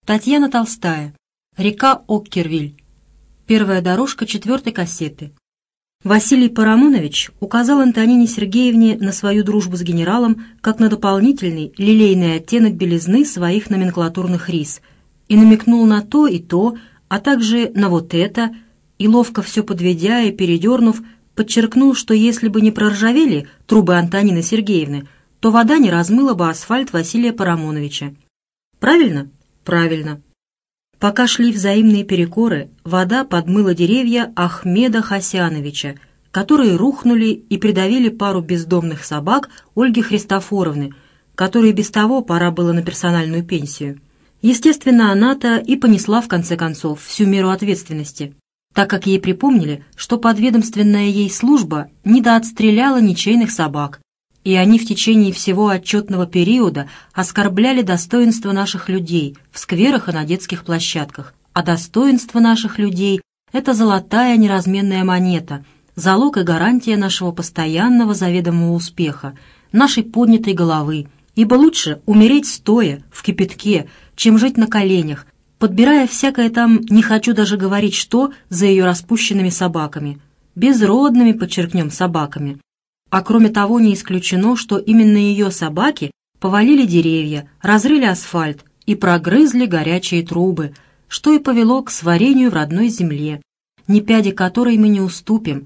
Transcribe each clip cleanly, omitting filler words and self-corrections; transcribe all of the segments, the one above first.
Татьяна Толстая. Река Оккервиль. Первая дорожка 4-й кассеты. Василий Парамонович указал Антонине Сергеевне на свою дружбу с генералом как на дополнительный лилейный оттенок белизны своих номенклатурных рис и намекнул на то и то, а также на вот это, и ловко все подведя и передернув, подчеркнул, что если бы не проржавели трубы Антонины Сергеевны, то вода не размыла бы асфальт Василия Парамоновича. Правильно? Правильно. Пока шли взаимные перекоры, вода подмыла деревья Ахмеда Хасяновича, которые рухнули и придавили пару бездомных собак Ольги Христофоровны, которой без того пора было на персональную пенсию. Естественно, она-то и понесла в конце концов всю меру ответственности, так как ей припомнили, что подведомственная ей служба недоотстреляла ничейных собак, и они в течение всего отчетного периода оскорбляли достоинство наших людей в скверах и на детских площадках. А достоинство наших людей – это золотая неразменная монета, залог и гарантия нашего постоянного заведомого успеха, нашей поднятой головы, ибо лучше умереть стоя, в кипятке, чем жить на коленях, подбирая всякое там «не хочу даже говорить что» за ее распущенными собаками, безродными, подчеркнем, собаками. А кроме того, не исключено, что именно ее собаки повалили деревья, разрыли асфальт и прогрызли горячие трубы, что и повело к сварению в родной земле, ни пяди которой мы не уступим,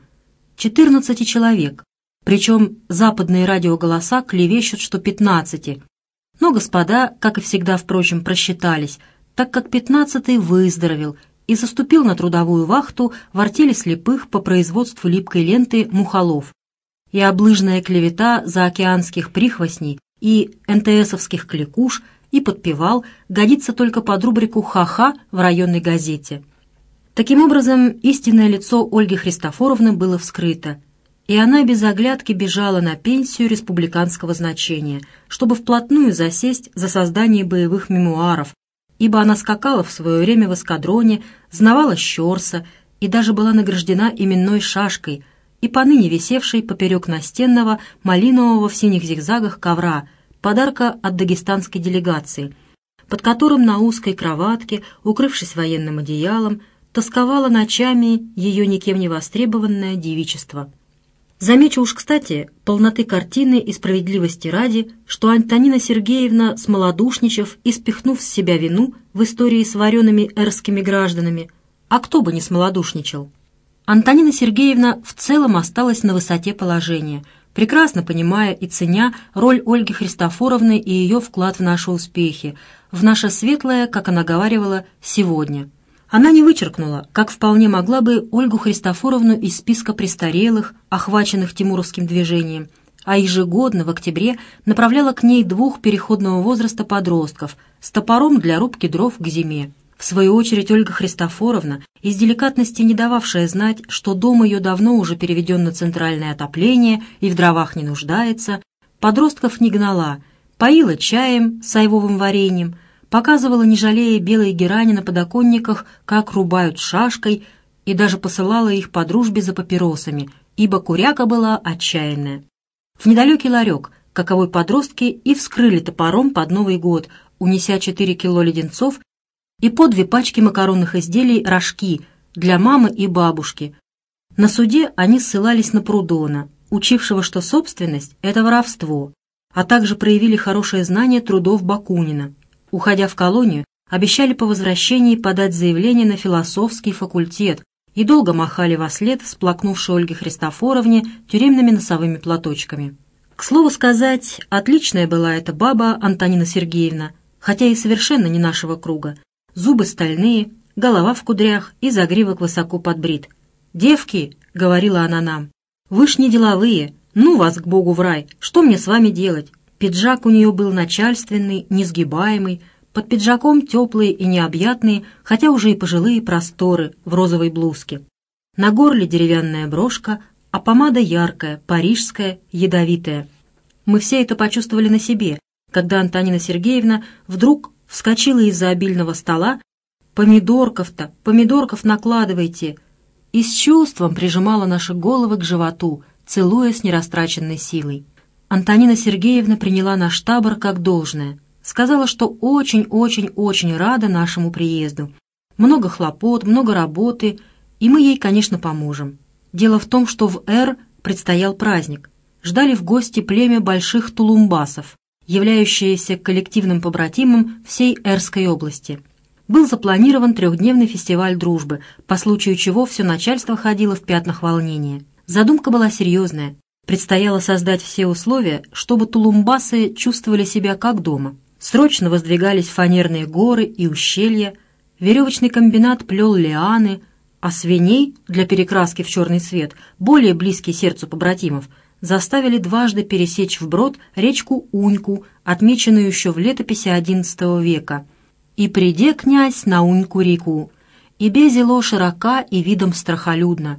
14 человек, причем западные радиоголоса клевещут, что 15. Но господа, как и всегда, впрочем, просчитались, так как 15-й выздоровел и заступил на трудовую вахту в артели слепых по производству липкой ленты «Мухолов». И облыжная клевета заокеанских прихвостней и НТСовских кликуш и подпевал годится только под рубрику «Ха-ха» в районной газете. Таким образом, истинное лицо Ольги Христофоровны было вскрыто, и она без оглядки бежала на пенсию республиканского значения, чтобы вплотную засесть за создание боевых мемуаров, ибо она скакала в свое время в эскадроне, знавала Щорса и даже была награждена именной шашкой, и поныне висевшей поперек настенного малинового в синих зигзагах ковра, подарка от дагестанской делегации, под которым на узкой кроватке, укрывшись военным одеялом, тосковало ночами ее никем не востребованное девичество. Замечу уж, кстати, полноты картины и справедливости ради, что Антонина Сергеевна, смолодушничав и спихнув с себя вину в истории с вареными эрскими гражданами, а кто бы не смолодушничал, Антонина Сергеевна в целом осталась на высоте положения, прекрасно понимая и ценя роль Ольги Христофоровны и ее вклад в наши успехи, в наше светлое, как она говаривала, сегодня. Она не вычеркнула, как вполне могла бы, Ольгу Христофоровну из списка престарелых, охваченных тимуровским движением, а ежегодно в октябре направляла к ней 2 переходного возраста подростков с топором для рубки дров к зиме. В свою очередь Ольга Христофоровна, из деликатности не дававшая знать, что дом ее давно уже переведен на центральное отопление и в дровах не нуждается, подростков не гнала, поила чаем с айвовым вареньем, показывала, не жалея белой герани на подоконниках, как рубают шашкой, и даже посылала их по дружбе за папиросами, ибо куряка была отчаянная. В недалекий ларек, каковой подростки и вскрыли топором под Новый год, унеся 4 кило леденцов и по 2 пачки макаронных изделий рожки для мамы и бабушки. На суде они ссылались на Прудона, учившего, что собственность – это воровство, а также проявили хорошее знание трудов Бакунина. Уходя в колонию, обещали по возвращении подать заявление на философский факультет и долго махали вослед всплакнувшей Ольге Христофоровне тюремными носовыми платочками. К слову сказать, отличная была эта баба Антонина Сергеевна, хотя и совершенно не нашего круга. Зубы стальные, голова в кудрях и загривок высоко подбрит. «Девки», — говорила она нам, — «вы ж не деловые, ну вас к Богу в рай, что мне с вами делать?» Пиджак у нее был начальственный, несгибаемый, под пиджаком теплые и необъятные, хотя уже и пожилые просторы в розовой блузке. На горле деревянная брошка, а помада яркая, парижская, ядовитая. Мы все это почувствовали на себе, когда Антонина Сергеевна вдруг вскочила из-за обильного стола: помидорков накладывайте!» и с чувством прижимала наши головы к животу, целуя с нерастраченной силой. Антонина Сергеевна приняла наш табор как должное. Сказала, что очень-очень-очень рада нашему приезду. Много хлопот, много работы, и мы ей, конечно, поможем. Дело в том, что в Эр предстоял праздник. Ждали в гости племя больших тулумбасов, являющееся коллективным побратимом всей Эрской области. Был запланирован 3-дневный фестиваль дружбы, по случаю чего все начальство ходило в пятнах волнения. Задумка была серьезная. Предстояло создать все условия, чтобы тулумбасы чувствовали себя как дома. Срочно воздвигались фанерные горы и ущелья, веревочный комбинат плел лианы, а свиней для перекраски в черный цвет, более близкий сердцу побратимов, заставили дважды пересечь вброд речку Уньку, отмеченную еще в летописи XI века. «И приде князь на Уньку-реку, и безело широка и видом страхолюдно».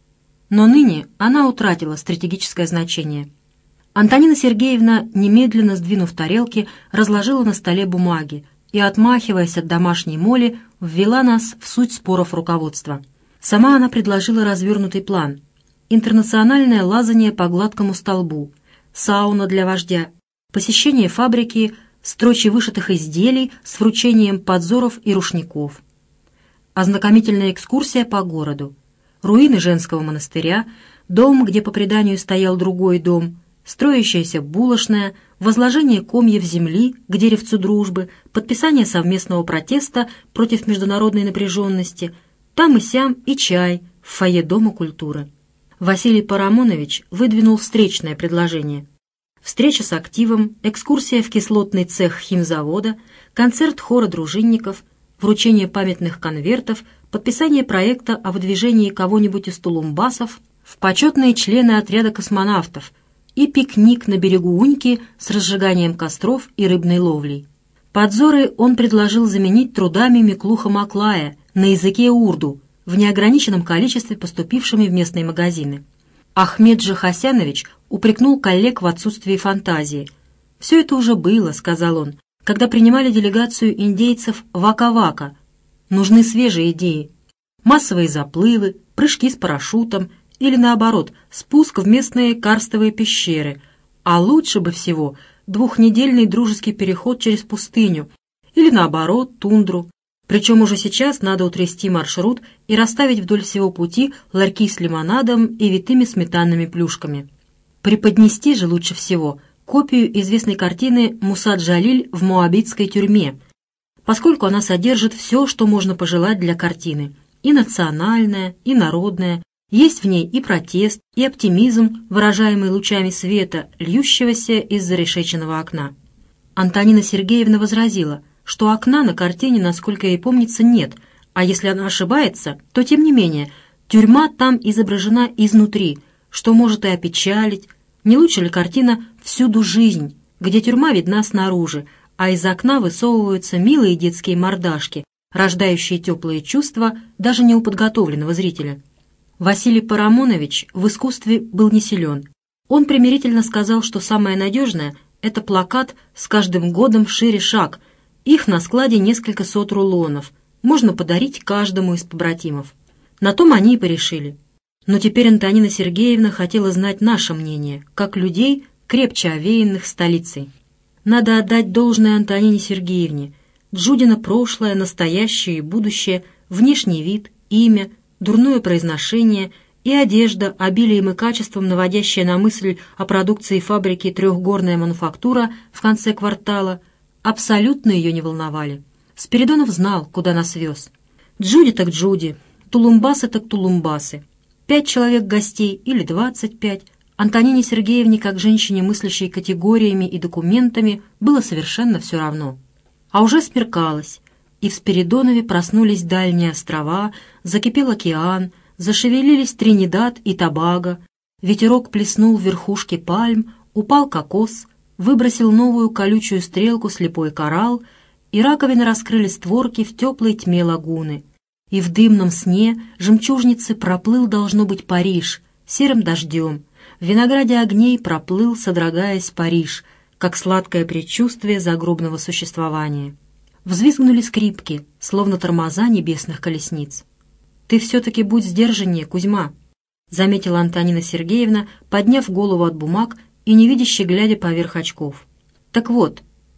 Но ныне она утратила стратегическое значение. Антонина Сергеевна, немедленно сдвинув тарелки, разложила на столе бумаги и, отмахиваясь от домашней моли, ввела нас в суть споров руководства. Сама она предложила развернутый план. Интернациональное лазание по гладкому столбу, сауна для вождя, посещение фабрики, строчи вышитых изделий с вручением подзоров и рушников, ознакомительная экскурсия по городу, руины женского монастыря, дом, где по преданию стоял другой дом, строящаяся булочная, возложение комьев земли к деревцу дружбы, подписание совместного протеста против международной напряженности, там и сям и чай в фойе Дома культуры. Василий Парамонович выдвинул встречное предложение. Встреча с активом, экскурсия в кислотный цех химзавода, концерт хора дружинников, вручение памятных конвертов, подписание проекта о выдвижении кого-нибудь из тулумбасов в почетные члены отряда космонавтов и пикник на берегу Уньки с разжиганием костров и рыбной ловлей. Подзоры он предложил заменить трудами Миклуха Маклая на языке урду, в неограниченном количестве поступившими в местные магазины. Ахмеджи Хасянович упрекнул коллег в отсутствии фантазии. «Все это уже было», — сказал он, — «когда принимали делегацию индейцев Вака-Вака. Нужны свежие идеи. Массовые заплывы, прыжки с парашютом или, наоборот, спуск в местные карстовые пещеры. А лучше бы всего 2-недельный дружеский переход через пустыню или, наоборот, тундру. Причем уже сейчас надо утрясти маршрут и расставить вдоль всего пути ларьки с лимонадом и витыми сметанными плюшками. Преподнести же лучше всего копию известной картины «Муса Джалиль в моабитской тюрьме», поскольку она содержит все, что можно пожелать для картины, и национальное, и народное, есть в ней и протест, и оптимизм, выражаемый лучами света, льющегося из зарешеченного окна. Антонина Сергеевна возразила, что окна на картине, насколько ей помнится, нет, а если она ошибается, то, тем не менее, тюрьма там изображена изнутри, что может и опечалить. Не лучше ли картина «Всюду жизнь», где тюрьма видна снаружи, а из окна высовываются милые детские мордашки, рождающие теплые чувства даже не у подготовленного зрителя. Василий Парамонович в искусстве был не силен. Он примирительно сказал, что самое надежное — это плакат «С каждым годом шире шаг». Их на складе несколько сот рулонов. Можно подарить каждому из побратимов. На том они и порешили. Но теперь Антонина Сергеевна хотела знать наше мнение, как людей, крепче овеянных столицей. Надо отдать должное Антонине Сергеевне. Джудина прошлое, настоящее и будущее, внешний вид, имя, дурное произношение и одежда, обилием и качеством, наводящая на мысль о продукции фабрики «Трехгорная мануфактура» в конце квартала, абсолютно ее не волновали. Спиридонов знал, куда нас вез. Джуди так Джуди, тулумбасы так тулумбасы. 5 человек гостей или 25. Антонине Сергеевне, как женщине, мыслящей категориями и документами, было совершенно все равно. А уже смеркалось, и в Спиридонове проснулись дальние острова, закипел океан, зашевелились Тринидад и Тобаго, ветерок плеснул в верхушки пальм, упал кокос, выбросил новую колючую стрелку слепой коралл, и раковины раскрыли створки в теплой тьме лагуны. И в дымном сне жемчужницы проплыл, должно быть, Париж, серым дождем. В винограде огней проплыл, содрогаясь, Париж, как сладкое предчувствие загробного существования. Взвизгнули скрипки, словно тормоза небесных колесниц. «Ты все-таки будь сдержаннее, Кузьма», — заметила Антонина Сергеевна, подняв голову от бумаг и невидяще глядя поверх очков. «Так вот,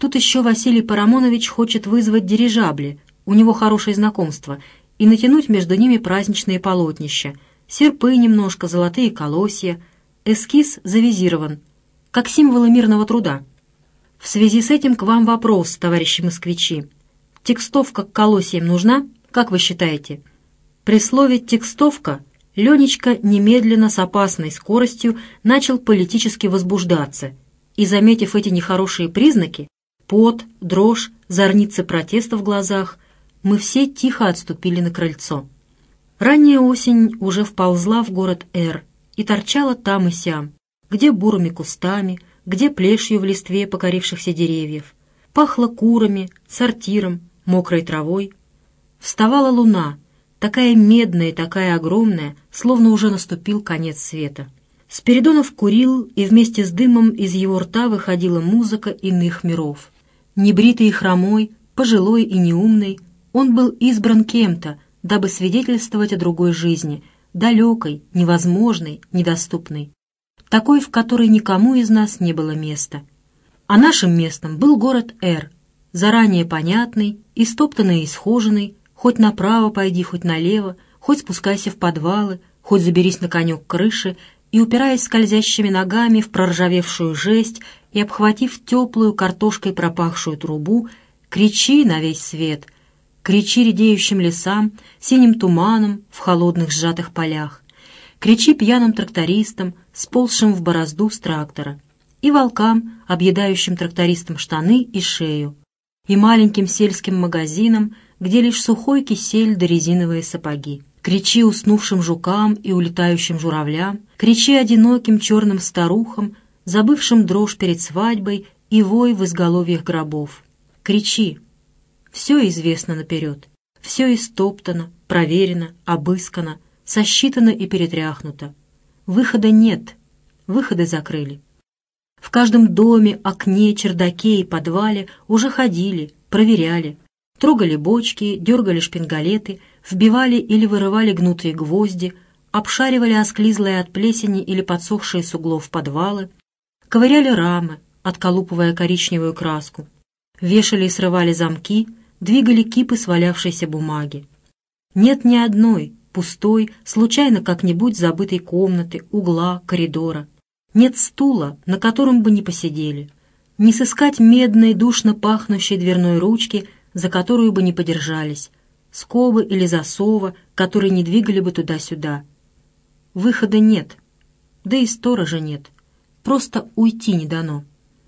Тут еще Василий Парамонович хочет вызвать дирижабли, у него хорошее знакомство, и натянуть между ними праздничные полотнища, серпы немножко, золотые колосья. Эскиз завизирован, как символы мирного труда. В связи с этим к вам вопрос, товарищи москвичи. Текстовка к колосьям нужна, как вы считаете? При слове «текстовка» Ленечка немедленно с опасной скоростью начал политически возбуждаться, и, заметив эти нехорошие признаки, пот, дрожь, зорницы протеста в глазах, мы все тихо отступили на крыльцо. Ранняя осень уже вползла в город Р и торчала там и сям, где бурыми кустами, где плешью в листве покорившихся деревьев. Пахло курами, сортиром, мокрой травой. Вставала луна, такая медная и такая огромная, словно уже наступил конец света. Спиридонов курил, и вместе с дымом из его рта выходила музыка иных миров. Небритый и хромой, пожилой и неумный, он был избран кем-то, дабы свидетельствовать о другой жизни, далекой, невозможной, недоступной, такой, в которой никому из нас не было места. А нашим местом был город Р, заранее понятный, истоптанный и схоженный, хоть направо пойди, хоть налево, хоть спускайся в подвалы, хоть заберись на конек крыши, и, упираясь скользящими ногами в проржавевшую жесть и обхватив теплую картошкой пропахшую трубу, кричи на весь свет, кричи редеющим лесам, синим туманом в холодных сжатых полях, кричи пьяным трактористам, сползшим в борозду с трактора, и волкам, объедающим трактористам штаны и шею, и маленьким сельским магазинам, где лишь сухой кисель да резиновые сапоги. Кричи уснувшим жукам и улетающим журавлям, кричи одиноким черным старухам, забывшим дрожь перед свадьбой и вой в изголовьях гробов. Кричи. Все известно наперед, все истоптано, проверено, обыскано, сосчитано и перетряхнуто. Выхода нет, выходы закрыли. В каждом доме, окне, чердаке и подвале уже ходили, проверяли, трогали бочки, дергали шпингалеты, вбивали или вырывали гнутые гвозди, обшаривали осклизлые от плесени или подсохшие с углов подвалы, ковыряли рамы, отколупывая коричневую краску, вешали и срывали замки, двигали кипы свалявшейся бумаги. Нет ни одной пустой, случайно как-нибудь забытой комнаты, угла, коридора. Нет стула, на котором бы не посидели. Не сыскать медной, душно пахнущей дверной ручки, за которую бы не подержались, скобы или засова, которые не двигали бы туда-сюда. Выхода нет, да и сторожа нет, просто уйти не дано.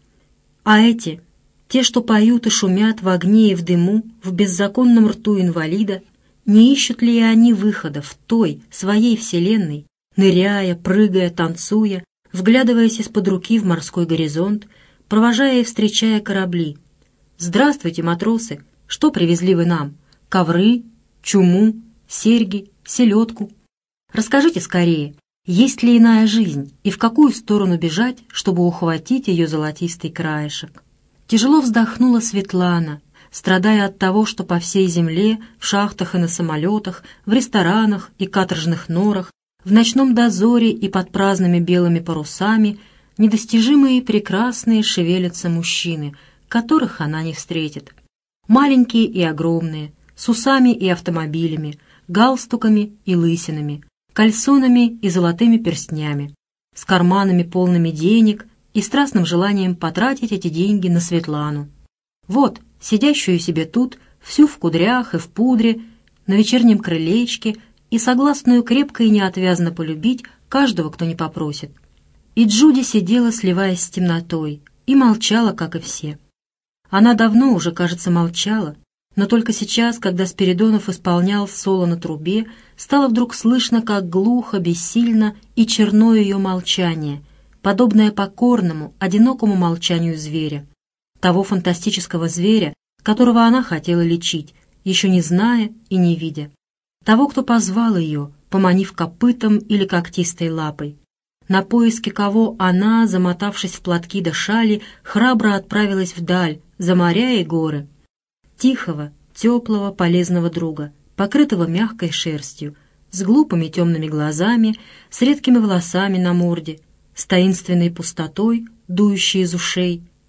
А эти, те, что поют и шумят в огне и в дыму, в беззаконном рту инвалида, не ищут ли и они выхода в той, своей вселенной, ныряя, прыгая, танцуя, вглядываясь из-под руки в морской горизонт, провожая и встречая корабли? «Здравствуйте, матросы! Что привезли вы нам? Ковры, чуму, серьги, селедку? Расскажите скорее, есть ли иная жизнь и в какую сторону бежать, чтобы ухватить ее золотистый краешек?» Тяжело вздохнула Светлана, страдая от того, что по всей земле, в шахтах и на самолетах, в ресторанах и каторжных норах, в ночном дозоре и под праздными белыми парусами недостижимые и прекрасные шевелятся мужчины, которых она не встретит. Маленькие и огромные, с усами и автомобилями, галстуками и лысинами, кальсонами и золотыми перстнями, с карманами полными денег и страстным желанием потратить эти деньги на Светлану. Вот, сидящую себе тут, всю в кудрях и в пудре, на вечернем крылечке, и согласную крепко и неотвязно полюбить каждого, кто не попросит. И Джуди сидела, сливаясь с темнотой, и молчала, как и все. Она давно уже, кажется, молчала, но только сейчас, когда Спиридонов исполнял соло на трубе, стало вдруг слышно, как глухо, бессильно и черно ее молчание, подобное покорному, одинокому молчанию зверя, того фантастического зверя, которого она хотела лечить, еще не зная и не видя, того, кто позвал ее, поманив копытом или когтистой лапой, на поиски кого она, замотавшись в платки да шали, храбро отправилась вдаль, за моря и горы. Тихого, теплого, полезного друга, покрытого мягкой шерстью, с глупыми темными глазами, с редкими волосами на морде, с таинственной пустотой, дующей из ушей,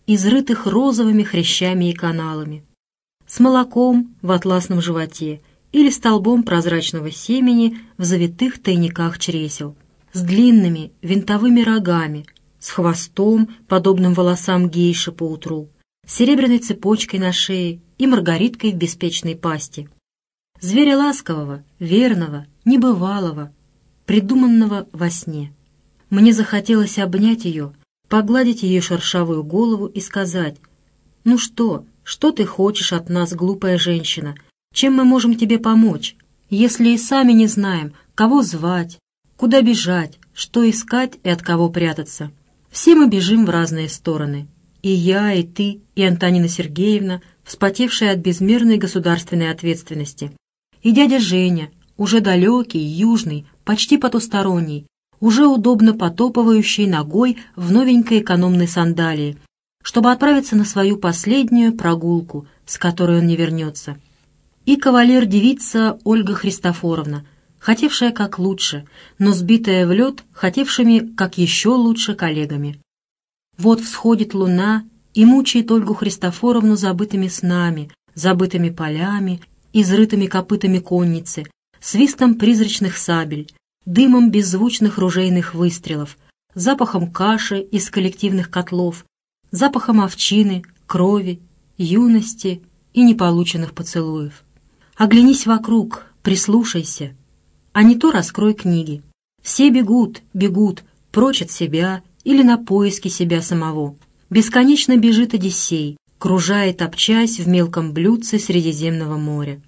изрытых розовыми хрящами и каналами, с молоком в атласном животе или столбом прозрачного семени в завитых тайниках чресел, с длинными винтовыми рогами, с хвостом, подобным волосам гейши поутру, с серебряной цепочкой на шее и маргариткой в беспечной пасти. Зверя ласкового, верного, небывалого, придуманного во сне. Мне захотелось обнять ее, погладить ее шершавую голову и сказать: «Ну что ты хочешь от нас, глупая женщина? Чем мы можем тебе помочь, если и сами не знаем, кого звать, куда бежать, что искать и от кого прятаться? Все мы бежим в разные стороны. И я, и ты, и Антонина Сергеевна, вспотевшая от безмерной государственной ответственности. И дядя Женя, уже далекий, южный, почти потусторонний, уже удобно потопывающий ногой в новенькой экономной сандалии, чтобы отправиться на свою последнюю прогулку, с которой он не вернется. И кавалер-девица Ольга Христофоровна, хотевшая как лучше, но сбитая в лед хотевшими как еще лучше коллегами. Вот всходит луна и мучает Ольгу Христофоровну забытыми снами, забытыми полями, изрытыми копытами конницы, свистом призрачных сабель, дымом беззвучных ружейных выстрелов, запахом каши из коллективных котлов, запахом овчины, крови, юности и неполученных поцелуев. Оглянись вокруг, прислушайся, а не то раскрой книги. Все бегут, бегут, прочь от себя или на поиски себя самого. Бесконечно бежит Одиссей, кружа и топчась в мелком блюдце Средиземного моря.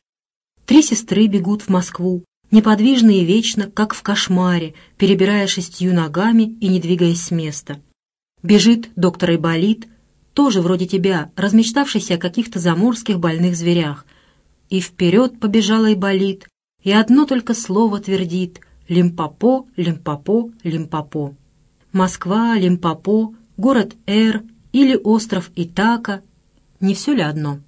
3 сестры бегут в Москву, неподвижно и вечно, как в кошмаре, перебирая 6 ногами и не двигаясь с места. Бежит доктор Айболит, тоже вроде тебя, размечтавшийся о каких-то заморских больных зверях. И вперед побежал Айболит, и одно только слово твердит: Лимпопо, Лимпопо, Лимпопо. Москва, Лимпопо, город Эр или остров Итака — не все ли одно?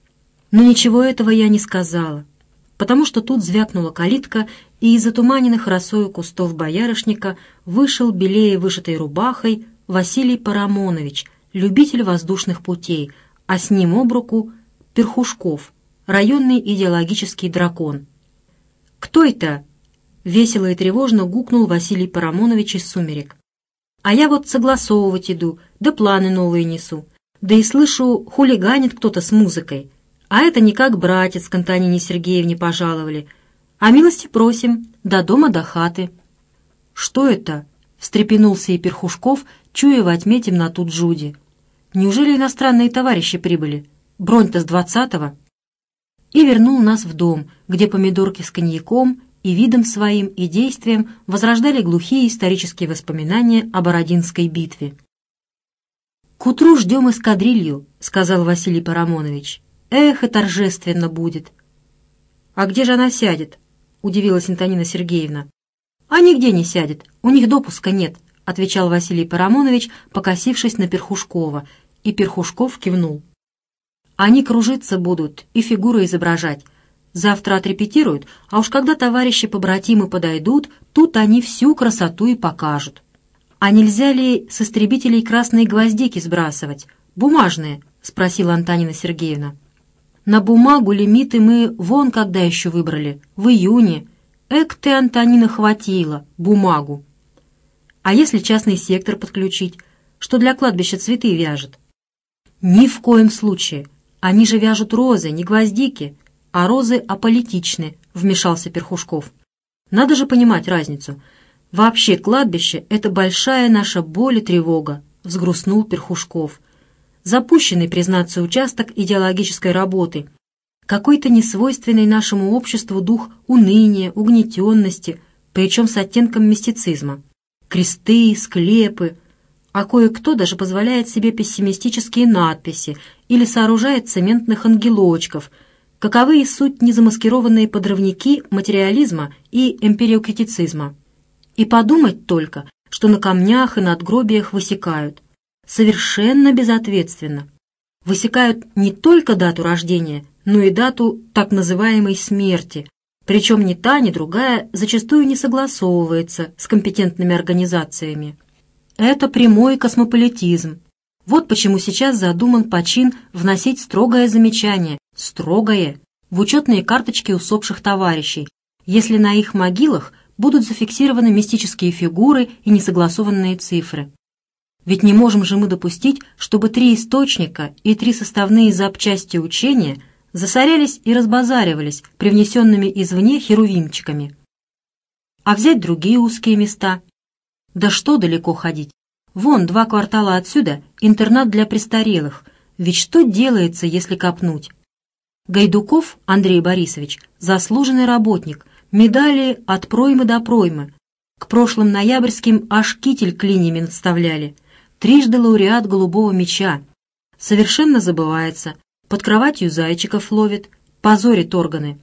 Но ничего этого я не сказала, потому что тут звякнула калитка, и из затуманенных росою кустов боярышника вышел белее вышитой рубахой Василий Парамонович, любитель воздушных путей, а с ним об руку Перхушков, районный идеологический дракон. «Кто это?» — весело и тревожно гукнул Василий Парамонович из сумерек. «А я вот согласовывать иду, да планы новые несу. Да и слышу, хулиганит кто-то с музыкой. А это не как братец к Антонине Сергеевне пожаловали. А милости просим, до дома, до хаты». «Что это?» — встрепенулся и Перхушков, чуя во тьме темноту Джуди. «Неужели иностранные товарищи прибыли? Бронь-то с 20-го?» И вернул нас в дом, где помидорки с коньяком и видом своим, и действием возрождали глухие исторические воспоминания о Бородинской битве. «К утру ждем эскадрилью», — сказал Василий Парамонович. «Эх, и торжественно будет». «А где же она сядет?» — удивилась Антонина Сергеевна. «А нигде не сядет, у них допуска нет», — отвечал Василий Парамонович, покосившись на Перхушкова, и Перхушков кивнул. «Они кружиться будут и фигуры изображать. Завтра отрепетируют, а уж когда товарищи-побратимы подойдут, тут они всю красоту и покажут». «А нельзя ли с истребителей красные гвоздики сбрасывать? Бумажные?» — спросила Антонина Сергеевна. «На бумагу лимиты мы вон когда еще выбрали, в июне. Эк ты, Антонина, хватила бумагу. А если частный сектор подключить, что для кладбища цветы вяжет?» «Ни в коем случае. Они же вяжут розы, не гвоздики, а розы аполитичны», — вмешался Перхушков. «Надо же понимать разницу. Вообще кладбище — это большая наша боль и тревога», — взгрустнул Перхушков. «Запущенный, признаться, участок идеологической работы. Какой-то несвойственный нашему обществу дух уныния, угнетенности, причем с оттенком мистицизма. Кресты, склепы, а кое-кто даже позволяет себе пессимистические надписи или сооружает цементных ангелочков, каковы и суть незамаскированные подрывники материализма и эмпириокритицизма. И подумать только, что на камнях и надгробиях высекают. Совершенно безответственно. Высекают не только дату рождения, но и дату так называемой смерти, причем ни та, ни другая зачастую не согласовывается с компетентными организациями. Это прямой космополитизм. Вот почему сейчас задуман почин вносить строгое замечание, строгое, в учетные карточки усопших товарищей, если на их могилах будут зафиксированы мистические фигуры и несогласованные цифры. Ведь не можем же мы допустить, чтобы 3 источника и 3 составные запчасти учения засорялись и разбазаривались привнесенными извне херувимчиками. А взять другие узкие места? Да что далеко ходить? Вон 2 квартала отсюда интернат для престарелых. Ведь что делается, если копнуть? Гайдуков Андрей Борисович – заслуженный работник, медали от проймы до проймы. К прошлым ноябрьским аж китель клинями вставляли. 3-жды лауреат голубого мяча. Совершенно забывается. Под кроватью зайчиков ловит. Позорит органы.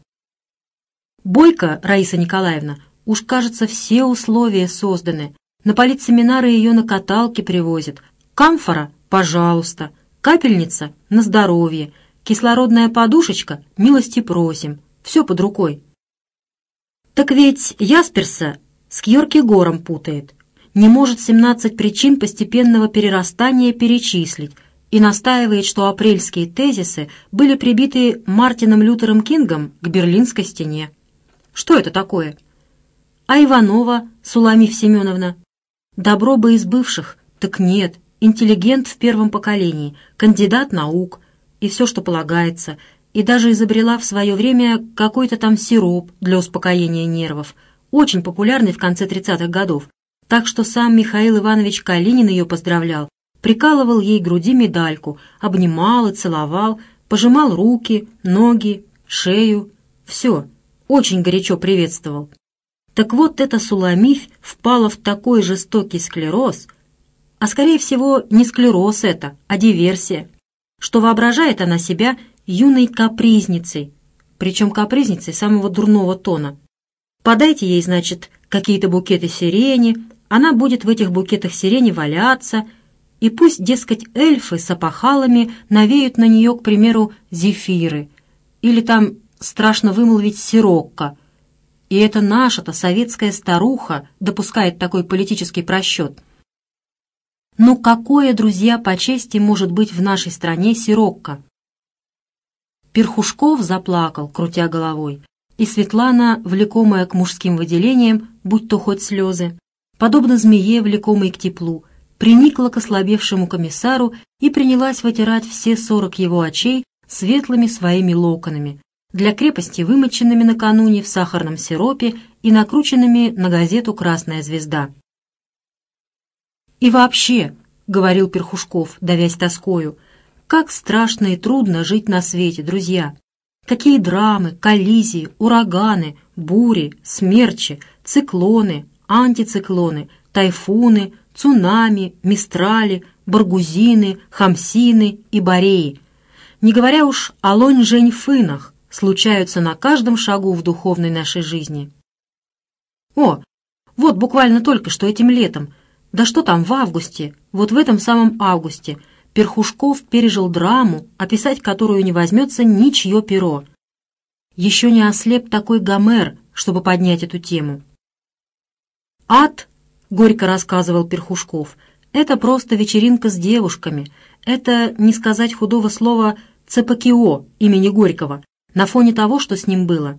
Бойко Раиса Николаевна, уж, кажется, все условия созданы. На политсеминары ее на каталке привозят. Камфора – пожалуйста. Капельница – на здоровье. Кислородная подушечка – милости просим. Все под рукой. Так ведь Ясперса с Кьеркегором путает. Не может 17 причин постепенного перерастания перечислить и настаивает, что апрельские тезисы были прибиты Мартином Лютером Кингом к Берлинской стене. Что это такое? А Иванова Суламифь Семеновна? Добро бы из бывших, так нет, интеллигент в первом поколении, кандидат наук и все, что полагается, и даже изобрела в свое время какой-то там сироп для успокоения нервов, очень популярный в конце 30-х годов, так что сам Михаил Иванович Калинин ее поздравлял, прикалывал ей к груди медальку, обнимал и целовал, пожимал руки, ноги, шею, все, очень горячо приветствовал. Так вот эта Суламифь впала в такой жестокий склероз, а скорее всего не склероз это, а диверсия, что воображает она себя юной капризницей, причем капризницей самого дурного тона. Подайте ей, значит, какие-то букеты сирени, она будет в этих букетах сирени валяться, и пусть, дескать, эльфы с опахалами навеют на нее, к примеру, зефиры, или там, страшно вымолвить, сирокко. И это наша-то советская старуха допускает такой политический просчет. Ну какое, друзья, по чести может быть в нашей стране сирокко? Перхушков заплакал, крутя головой, и Светлана, влекомая к мужским выделениям, будь то хоть слезы, подобно змее, влекомой к теплу, приникла к ослабевшему комиссару и принялась вытирать все 40 его очей светлыми своими локонами, для крепости вымоченными накануне в сахарном сиропе и накрученными на газету «Красная звезда». «И вообще», — говорил Перхушков, давясь тоскою, — «как страшно и трудно жить на свете, друзья! Какие драмы, коллизии, ураганы, бури, смерчи, циклоны, антициклоны, тайфуны, цунами, мистрали, баргузины, хамсины и бореи, не говоря уж о лонь-жень-фынах, случаются на каждом шагу в духовной нашей жизни. О, вот буквально только что этим летом, да что там в августе, вот в этом самом августе, Перхушков пережил драму, описать которую не возьмется ничье перо. Еще не ослеп такой Гомер, чтобы поднять эту тему. «Ад», — горько рассказывал Перхушков, — «это просто вечеринка с девушками, это, не сказать худого слова, цепакио имени Горького, на фоне того, что с ним было».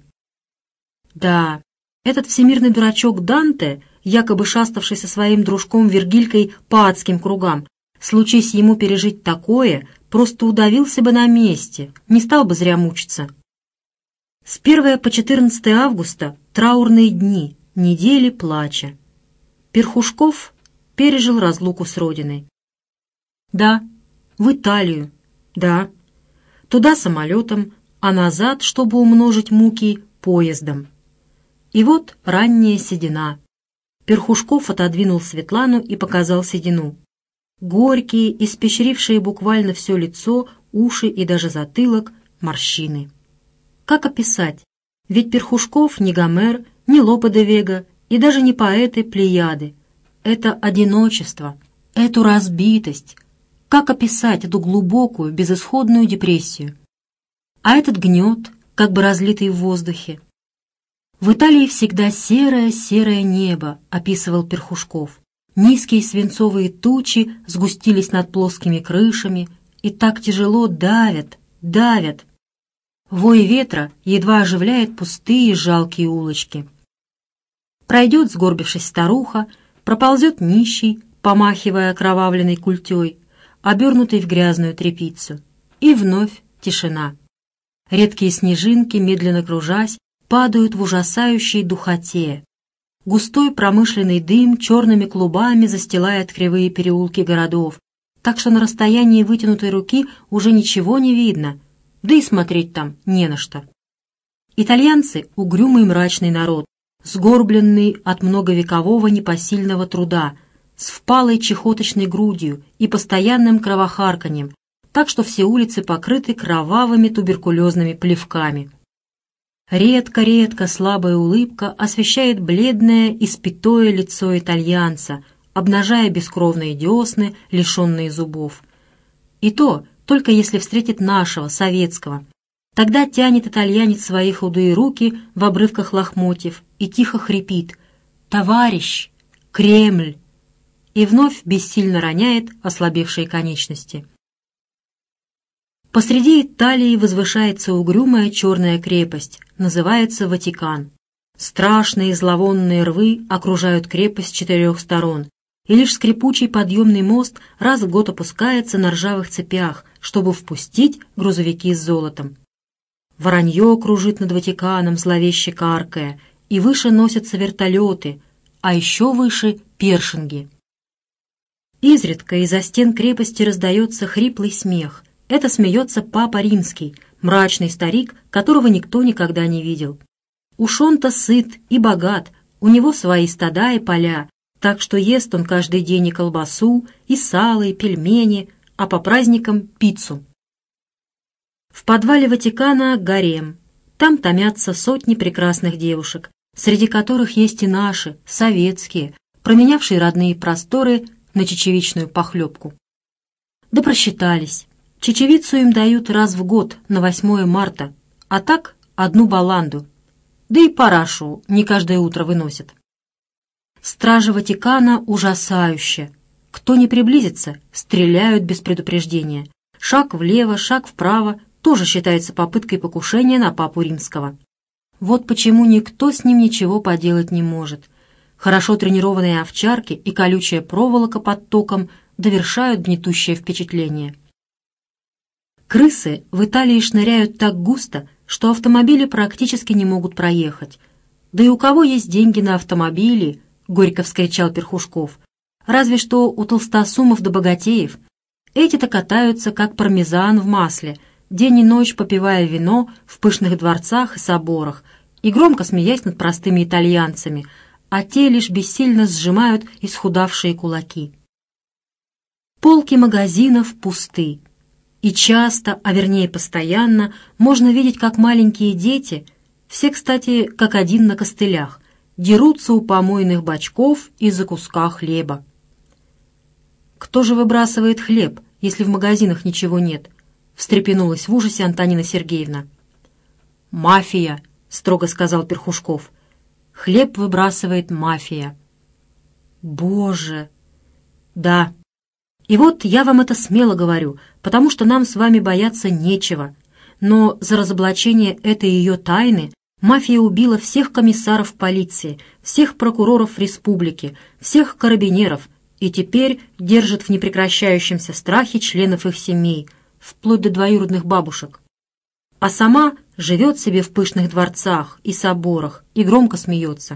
Да, этот всемирный дурачок Данте, якобы шаставший со своим дружком Вергилькой по адским кругам, случись ему пережить такое, просто удавился бы на месте, не стал бы зря мучиться. С 1 по 14 августа траурные дни, недели плача. Перхушков пережил разлуку с родиной. Да, в Италию, да, туда самолетом, а назад, чтобы умножить муки, поездом. И вот ранняя седина. Перхушков отодвинул Светлану и показал седину. Горькие, испещрившие буквально все лицо, уши и даже затылок, морщины. Как описать? Ведь Перхушков не Гомер, не Лопе де Вега и даже не поэты Плеяды. Это одиночество, эту разбитость. Как описать эту глубокую, безысходную депрессию? А этот гнет, как бы разлитый в воздухе. «В Италии всегда серое-серое небо», — описывал Перхушков. Низкие свинцовые тучи сгустились над плоскими крышами и так тяжело давят, давят. Вой ветра едва оживляет пустые жалкие улочки. Пройдет, сгорбившись, старуха, проползет нищий, помахивая окровавленной культей, обернутой в грязную тряпицу. И вновь тишина. Редкие снежинки, медленно кружась, падают в ужасающей духоте. Густой промышленный дым черными клубами застилает кривые переулки городов, так что на расстоянии вытянутой руки уже ничего не видно, да и смотреть там не на что. Итальянцы — угрюмый мрачный народ, сгорбленный от многовекового непосильного труда, с впалой чехоточной грудью и постоянным кровохарканьем, так что все улицы покрыты кровавыми туберкулезными плевками. Редко-редко слабая улыбка освещает бледное, испятое лицо итальянца, обнажая бескровные десны, лишенные зубов. И то только если встретит нашего, советского. Тогда тянет итальянец свои худые руки в обрывках лохмотьев и тихо хрипит: «Товарищ! Кремль!» и вновь бессильно роняет ослабевшие конечности. Посреди Италии возвышается угрюмая черная крепость, называется Ватикан. Страшные зловонные рвы окружают крепость с 4 сторон, и лишь скрипучий подъемный мост раз в год опускается на ржавых цепях, чтобы впустить грузовики с золотом. Воронье кружит над Ватиканом, зловеще каркая, и выше носятся вертолеты, а еще выше — першинги. Изредка из-за стен крепости раздается хриплый смех. Это смеется Папа Римский, мрачный старик, которого никто никогда не видел. Уж он-то сыт и богат, у него свои стада и поля, так что ест он каждый день и колбасу, и сало, и пельмени, а по праздникам — пиццу. В подвале Ватикана гарем. Там томятся сотни прекрасных девушек, среди которых есть и наши, советские, променявшие родные просторы на чечевичную похлебку. Да просчитались. Чечевицу им дают раз в год, на 8 марта, а так одну баланду. Да и парашу не каждое утро выносят. Стражи Ватикана ужасающе. Кто не приблизится, стреляют без предупреждения. Шаг влево, шаг вправо тоже считается попыткой покушения на Папу Римского. Вот почему никто с ним ничего поделать не может. Хорошо тренированные овчарки и колючая проволока под током довершают гнетущее впечатление. Крысы в Италии шныряют так густо, что автомобили практически не могут проехать. Да и у кого есть деньги на автомобили, горько вскричал Перхушков, разве что у толстосумов да богатеев. Эти-то катаются, как пармезан в масле, день и ночь попивая вино в пышных дворцах и соборах и громко смеясь над простыми итальянцами, а те лишь бессильно сжимают исхудавшие кулаки. Полки магазинов пусты. И часто, а вернее постоянно, можно видеть, как маленькие дети, все, кстати, как один на костылях, дерутся у помойных бачков из-за куска хлеба. «Кто же выбрасывает хлеб, если в магазинах ничего нет?» — встрепенулась в ужасе Антонина Сергеевна. «Мафия», — строго сказал Перхушков. «Хлеб выбрасывает мафия». «Боже!» «Да. И вот я вам это смело говорю, потому что нам с вами бояться нечего. Но за разоблачение этой ее тайны мафия убила всех комиссаров полиции, всех прокуроров республики, всех карабинеров и теперь держит в непрекращающемся страхе членов их семей, вплоть до двоюродных бабушек. А сама живет себе в пышных дворцах и соборах и громко смеется».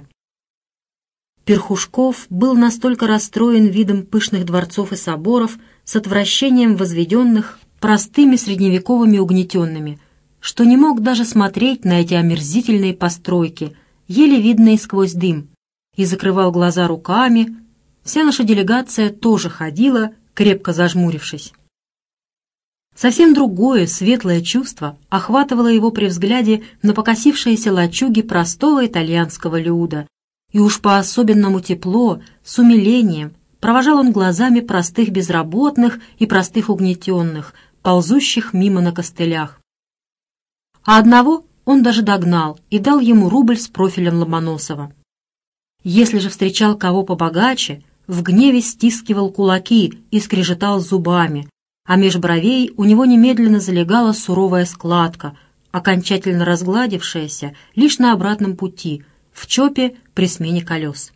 Перхушков был настолько расстроен видом пышных дворцов и соборов с отвращением возведенных простыми средневековыми угнетенными, что не мог даже смотреть на эти омерзительные постройки, еле видные сквозь дым, и закрывал глаза руками. Вся наша делегация тоже ходила, крепко зажмурившись. Совсем другое светлое чувство охватывало его при взгляде на покосившиеся лачуги простого итальянского люда, и уж по-особенному тепло, с умилением провожал он глазами простых безработных и простых угнетенных, ползущих мимо на костылях. А одного он даже догнал и дал ему рубль с профилем Ломоносова. Если же встречал кого побогаче, в гневе стискивал кулаки и скрежетал зубами, а меж бровей у него немедленно залегала суровая складка, окончательно разгладившаяся лишь на обратном пути, в чопе при смене колес.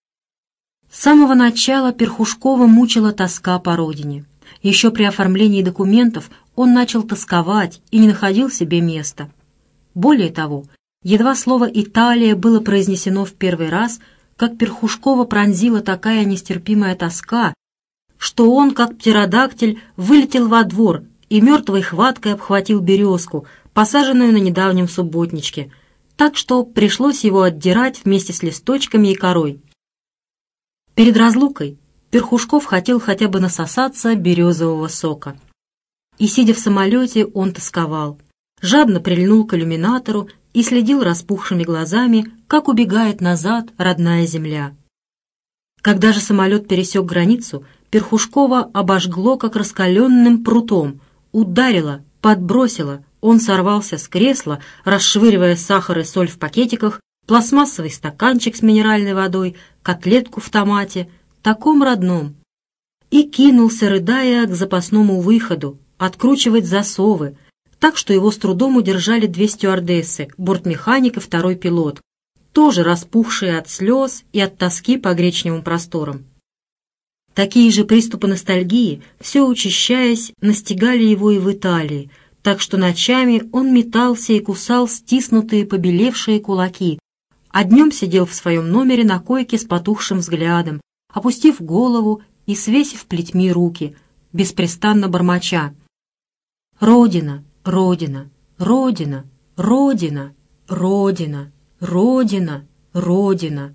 С самого начала Перхушкова мучила тоска по родине. Еще при оформлении документов он начал тосковать и не находил себе места. Более того, едва слово «Италия» было произнесено в первый раз, как Перхушкова пронзила такая нестерпимая тоска, что он, как птеродактиль, вылетел во двор и мертвой хваткой обхватил березку, посаженную на недавнем субботничке, так что пришлось его отдирать вместе с листочками и корой. Перед разлукой Перхушков хотел хотя бы насосаться березового сока. И, сидя в самолете, он тосковал, жадно прильнул к иллюминатору и следил распухшими глазами, как убегает назад родная земля. Когда же самолет пересек границу, Перхушкова обожгло, как раскаленным прутом, ударило, подбросило, он сорвался с кресла, расшвыривая сахар и соль в пакетиках, пластмассовый стаканчик с минеральной водой, котлетку в томате, таком родном, и кинулся, рыдая, к запасному выходу, откручивать засовы, так что его с трудом удержали две стюардессы, бортмеханик и второй пилот, тоже распухшие от слез и от тоски по гречневым просторам. Такие же приступы ностальгии, все учащаясь, настигали его и в Италии, так что ночами он метался и кусал стиснутые побелевшие кулаки, а днем сидел в своем номере на койке с потухшим взглядом, опустив голову и свесив плетьми руки, беспрестанно бормоча: «Родина, Родина, Родина, Родина, Родина, Родина, Родина».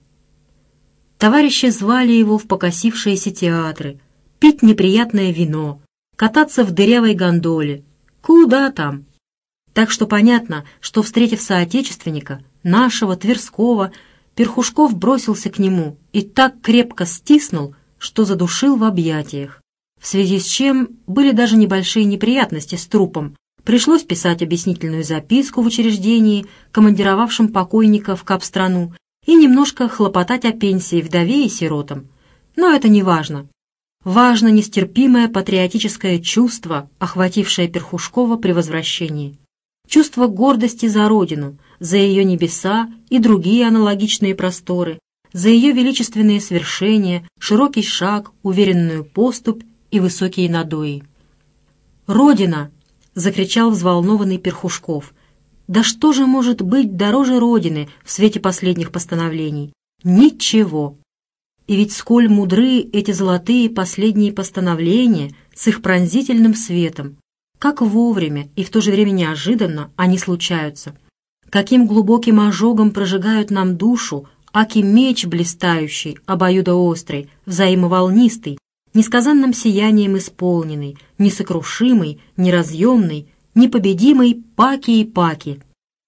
Товарищи звали его в покосившиеся театры, пить неприятное вино, кататься в дырявой гондоле. Куда там? Так что понятно, что, встретив соотечественника, нашего Тверского, Перхушков бросился к нему и так крепко стиснул, что задушил в объятиях, в связи с чем были даже небольшие неприятности с трупом. Пришлось писать объяснительную записку в учреждении, командировавшем покойника в капстрану, и немножко хлопотать о пенсии вдове и сиротам. Но это не важно. Важно нестерпимое патриотическое чувство, охватившее Перхушкова при возвращении. Чувство гордости за родину, за ее небеса и другие аналогичные просторы, за ее величественные свершения, широкий шаг, уверенную поступь и высокие надои. «Родина!» — закричал взволнованный Перхушков. «Да что же может быть дороже Родины в свете последних постановлений? Ничего!» И ведь сколь мудры эти золотые последние постановления с их пронзительным светом, как вовремя и в то же время неожиданно они случаются, каким глубоким ожогом прожигают нам душу, аки меч блистающий, обоюдоострый, взаимоволнистый, несказанным сиянием исполненный, несокрушимый, неразъемный, непобедимый паки и паки.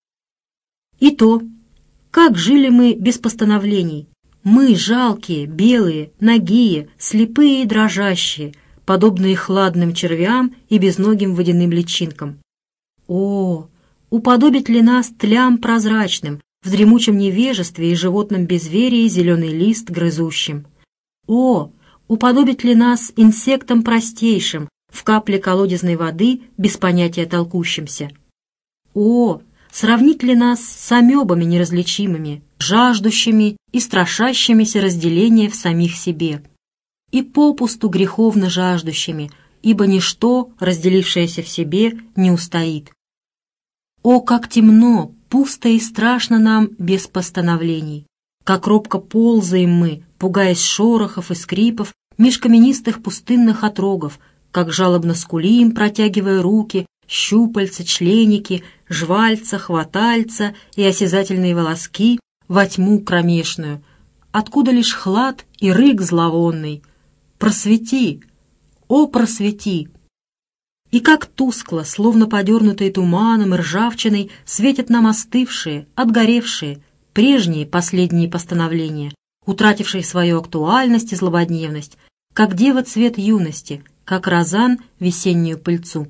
И то, как жили мы без постановлений, мы, жалкие, белые, нагие, слепые и дрожащие, подобные хладным червям и безногим водяным личинкам. О, уподобит ли нас тлям прозрачным, в дремучем невежестве и животном безверии зеленый лист грызущим? О, уподобит ли нас инсектам простейшим, в капле колодезной воды без понятия толкущимся? О, сравнить ли нас с амебами неразличимыми, жаждущими и страшащимися разделения в самих себе, и попусту греховно жаждущими, ибо ничто, разделившееся в себе, не устоит. О, как темно, пусто и страшно нам без постановлений! Как робко ползаем мы, пугаясь шорохов и скрипов меж каменистых пустынных отрогов, как жалобно скулим, протягивая руки, щупальца, членики, жвальца, хватальца и осязательные волоски во тьму кромешную, откуда лишь хлад и рык зловонный. Просвети! О, просвети! И как тускло, словно подернутые туманом и ржавчиной, светят нам остывшие, отгоревшие, прежние последние постановления, утратившие свою актуальность и злободневность, как дева цвет юности, как розан весеннюю пыльцу.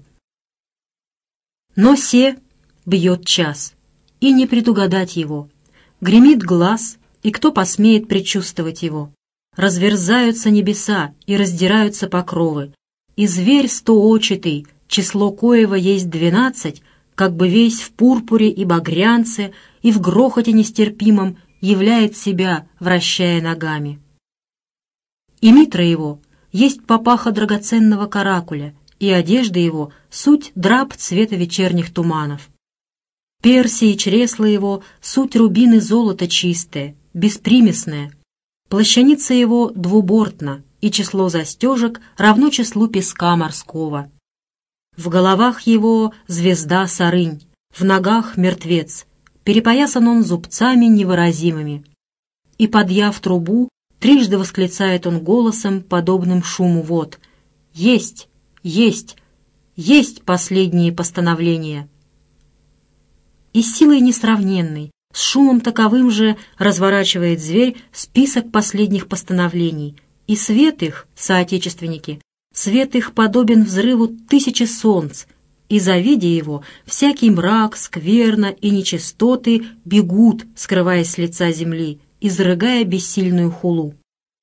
Но се бьет час, и не предугадать его. Гремит глаз, и кто посмеет предчувствовать его? разверзаются небеса и раздираются покровы, и зверь стоочатый, число коего есть 12, как бы весь в пурпуре и багрянце, и в грохоте нестерпимом являет себя, вращая ногами. И митра его есть папаха драгоценного каракуля, и одежда его — суть драп цвета вечерних туманов. Перси и чресла его — суть рубины золота чистое, беспримесное. Плащаница его двубортна, и число застежек равно числу песка морского. В головах его звезда сарынь, в ногах мертвец, перепоясан он зубцами невыразимыми. И, подъяв трубу, трижды восклицает он голосом, подобным шуму вод: «Есть! Есть! Есть последние постановления!» И с силой несравненной, с шумом таковым же разворачивает зверь список последних постановлений, и свет их, соотечественники, свет их подобен взрыву 1000 солнц, и, завидя его, всякий мрак, скверна и нечистоты бегут, скрываясь с лица земли, изрыгая бессильную хулу.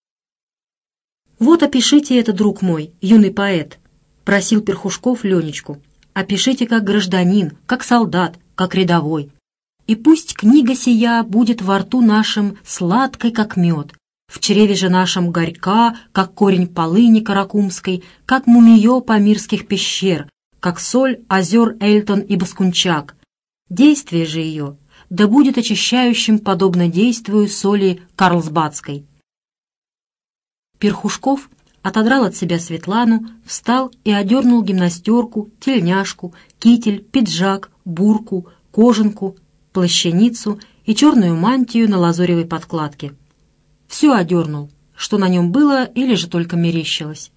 «Вот опишите это, друг мой, юный поэт», — просил Перхушков Ленечку. «Опишите как гражданин, как солдат, как рядовой. И пусть книга сия будет во рту нашим сладкой, как мед, в чреве же нашем горька, как корень полыни каракумской, как мумиё памирских пещер, как соль озер Эльтон и Баскунчак. Действие же ее да будет очищающим, подобно действию соли Карлсбадской». Перхушков отодрал от себя Светлану, встал и одернул гимнастерку, тельняшку, китель, пиджак, бурку, кожанку, плащаницу и черную мантию на лазоревой подкладке. Все одернул, что на нем было или же только мерещилось.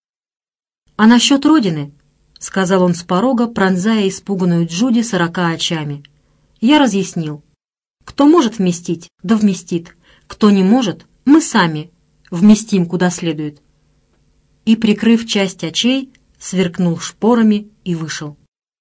«А насчет родины?» — сказал он с порога, пронзая испуганную Джуди 40 очами. «Я разъяснил. Кто может вместить, да вместит. Кто не может, мы сами вместим куда следует». И, прикрыв часть очей, сверкнул шпорами и вышел.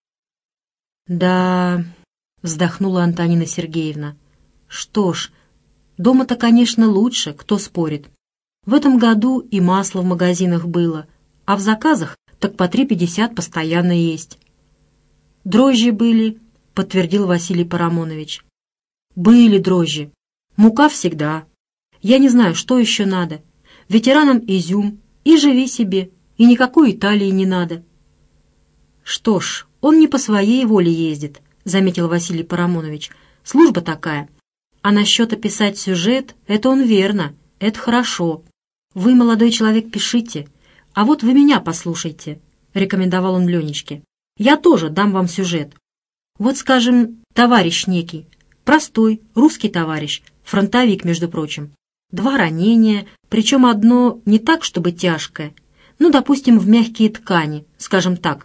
«Да...» — вздохнула Антонина Сергеевна. «Что ж, дома-то, конечно, лучше, кто спорит. В этом году и масло в магазинах было, а в заказах так по 3,50 постоянно есть». «Дрожжи были», — подтвердил Василий Парамонович. «Были дрожжи. Мука всегда. Я не знаю, что еще надо. Ветеранам изюм, и живи себе, и никакой Италии не надо». «Что ж, он не по своей воле ездит», — заметил Василий Парамонович. «Служба такая. А насчет описать сюжет, это он верно, это хорошо. Вы, молодой человек, пишите, а вот вы меня послушайте», — рекомендовал он Ленечке. «Я тоже дам вам сюжет. Вот, скажем, товарищ некий, простой, русский товарищ, фронтовик, между прочим. 2 ранения, причем одно не так, чтобы тяжкое, ну, допустим, в мягкие ткани, скажем так.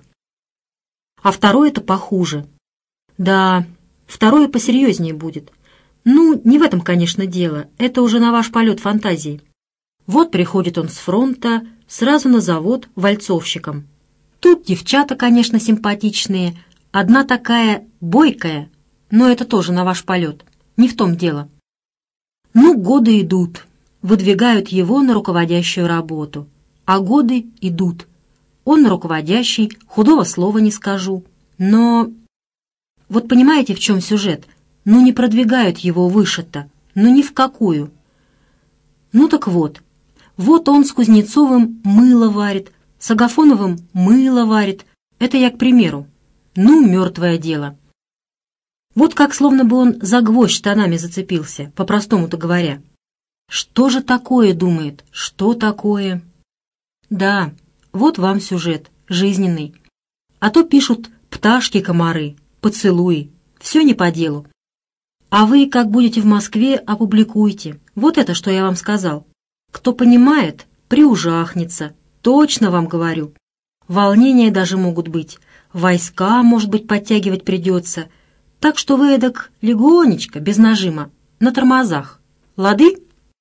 А второе-то похуже. Да, второе посерьезнее будет. Ну, не в этом, конечно, дело, это уже на ваш полет фантазии. Вот приходит он с фронта сразу на завод вальцовщиком. Тут девчата, конечно, симпатичные, одна такая бойкая, но это тоже на ваш полет, не в том дело. Ну, годы идут, выдвигают его на руководящую работу, а годы идут. Он руководящий, худого слова не скажу, но... Вот понимаете, в чем сюжет? Ну, не продвигают его выше-то, ну ни в какую. Ну так вот он с Кузнецовым мыло варит, с Агафоновым мыло варит, это я к примеру. Ну, мертвое дело. Вот как словно бы он за гвоздь штанами зацепился, по-простому-то говоря. Что же такое, думает, что такое? Да, вот вам сюжет, жизненный. А то пишут пташки-комары, поцелуи, все не по делу. А вы, как будете в Москве, опубликуйте. Вот это, что я вам сказал. Кто понимает, приужахнется, точно вам говорю. Волнения даже могут быть, войска, может быть, подтягивать придется. Так что вы эдак легонечко, без нажима, на тормозах. Лады?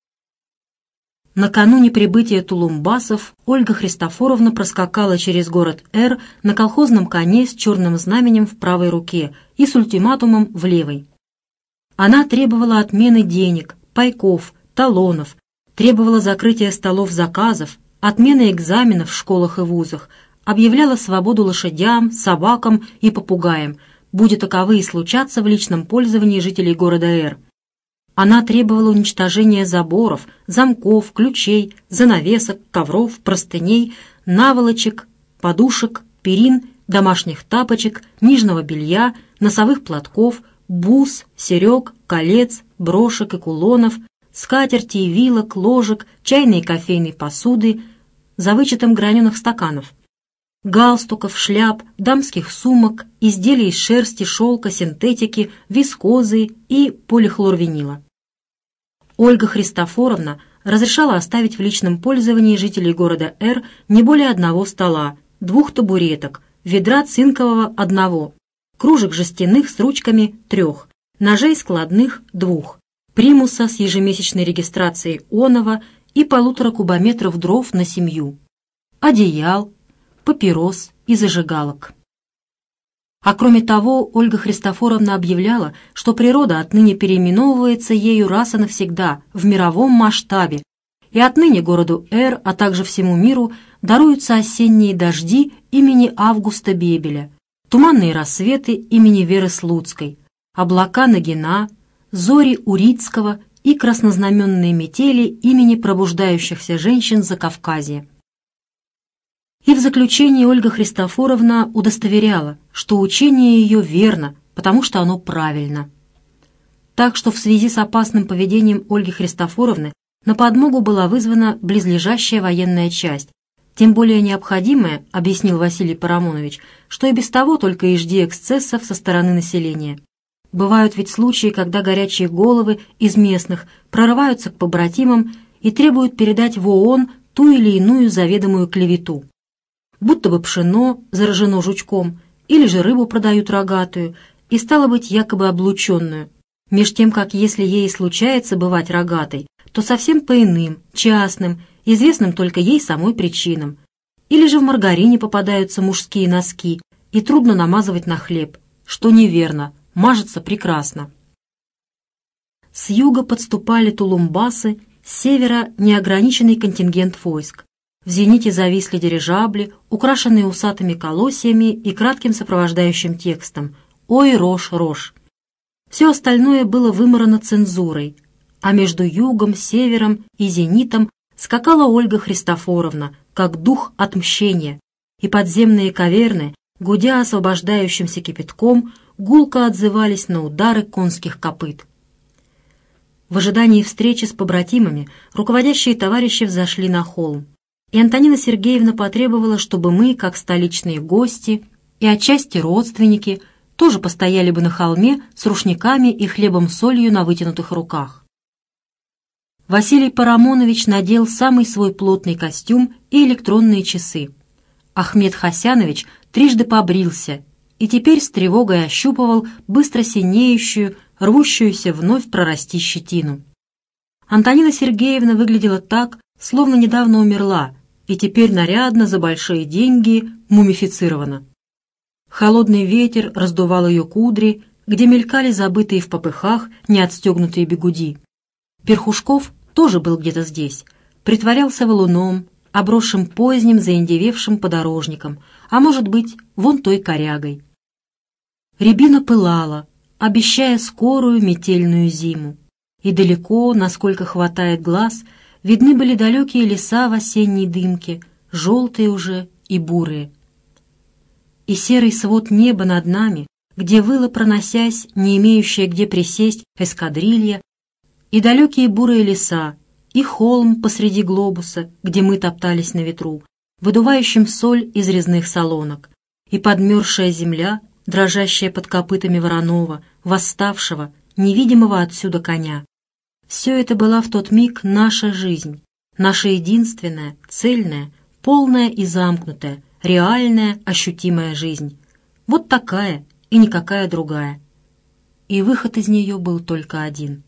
Накануне прибытия тулумбасов Ольга Христофоровна проскакала через город Р на колхозном коне с черным знаменем в правой руке и с ультиматумом в левой. Она требовала отмены денег, пайков, талонов, требовала закрытия столов заказов, отмены экзаменов в школах и вузах, объявляла свободу лошадям, собакам и попугаям, будь таковые случаться в личном пользовании жителей города Р. Она требовала уничтожения заборов, замков, ключей, занавесок, ковров, простыней, наволочек, подушек, перин, домашних тапочек, нижнего белья, носовых платков, бус, серег, колец, брошек и кулонов, скатертей, вилок, ложек, чайной и кофейной посуды, за вычетом граненых стаканов, галстуков, шляп, дамских сумок, изделий из шерсти, шелка, синтетики, вискозы и полихлорвинила. Ольга Христофоровна разрешала оставить в личном пользовании жителей города Р не более одного стола, 2 табуреток, ведра цинкового 1, кружек жестяных с ручками 3, ножей складных 2, примуса с ежемесячной регистрацией оного и 1,5 кубометров дров на семью, одеял, папирос и зажигалок. А кроме того, Ольга Христофоровна объявляла, что природа отныне переименовывается ею раз и навсегда в мировом масштабе, и отныне городу Р, а также всему миру даруются осенние дожди имени Августа Бебеля, туманные рассветы имени Веры Слуцкой, облака Нагина, зори Урицкого и краснознаменные метели имени пробуждающихся женщин Закавказья. И в заключение Ольга Христофоровна удостоверяла, что учение ее верно, потому что оно правильно. Так что в связи с опасным поведением Ольги Христофоровны на подмогу была вызвана близлежащая военная часть, тем более необходимая, объяснил Василий Парамонович, что и без того только и жди эксцессов со стороны населения. Бывают ведь случаи, когда горячие головы из местных прорываются к побратимам и требуют передать в ООН ту или иную заведомую клевету. Будто бы пшено заражено жучком, или же рыбу продают рогатую, и стало быть якобы облученную, меж тем, как если ей случается бывать рогатой, то совсем по иным, частным, известным только ей самой причинам. Или же в маргарине попадаются мужские носки, и трудно намазывать на хлеб, что неверно, мажется прекрасно. С юга подступали тулумбасы, с севера неограниченный контингент войск. В зените зависли дирижабли, украшенные усатыми колосьями и кратким сопровождающим текстом «Ой, рожь, рожь». Все остальное было вымарано цензурой, а между югом, севером и зенитом скакала Ольга Христофоровна, как дух отмщения, и подземные каверны, гудя освобождающимся кипятком, гулко отзывались на удары конских копыт. В ожидании встречи с побратимами руководящие товарищи взошли на холм, и Антонина Сергеевна потребовала, чтобы мы, как столичные гости и отчасти родственники, тоже постояли бы на холме с рушниками и хлебом-солью на вытянутых руках. Василий Парамонович надел самый свой плотный костюм и электронные часы. Ахмед Хасянович трижды побрился и теперь с тревогой ощупывал быстро синеющую, рвущуюся вновь прорасти щетину. Антонина Сергеевна выглядела так, словно недавно умерла, и теперь нарядно за большие деньги мумифицирована. Холодный ветер раздувал ее кудри, где мелькали забытые в попыхах неотстегнутые бигуди. Перхушков тоже был где-то здесь, притворялся валуном, обросшим поздним заиндевевшим подорожником, а может быть, вон той корягой. Рябина пылала, обещая скорую метельную зиму, и далеко, насколько хватает глаз, видны были далекие леса в осенней дымке, желтые уже и бурые. И серый свод неба над нами, где выла, проносясь, не имеющая где присесть, эскадрилья, и далекие бурые леса, и холм посреди глобуса, где мы топтались на ветру, выдувающим соль из резных солонок, и подмерзшая земля, дрожащая под копытами Воронова, восставшего, невидимого отсюда коня. Все это была в тот миг наша жизнь, наша единственная, цельная, полная и замкнутая, реальная, ощутимая жизнь. Вот такая и никакая другая. И выход из нее был только один.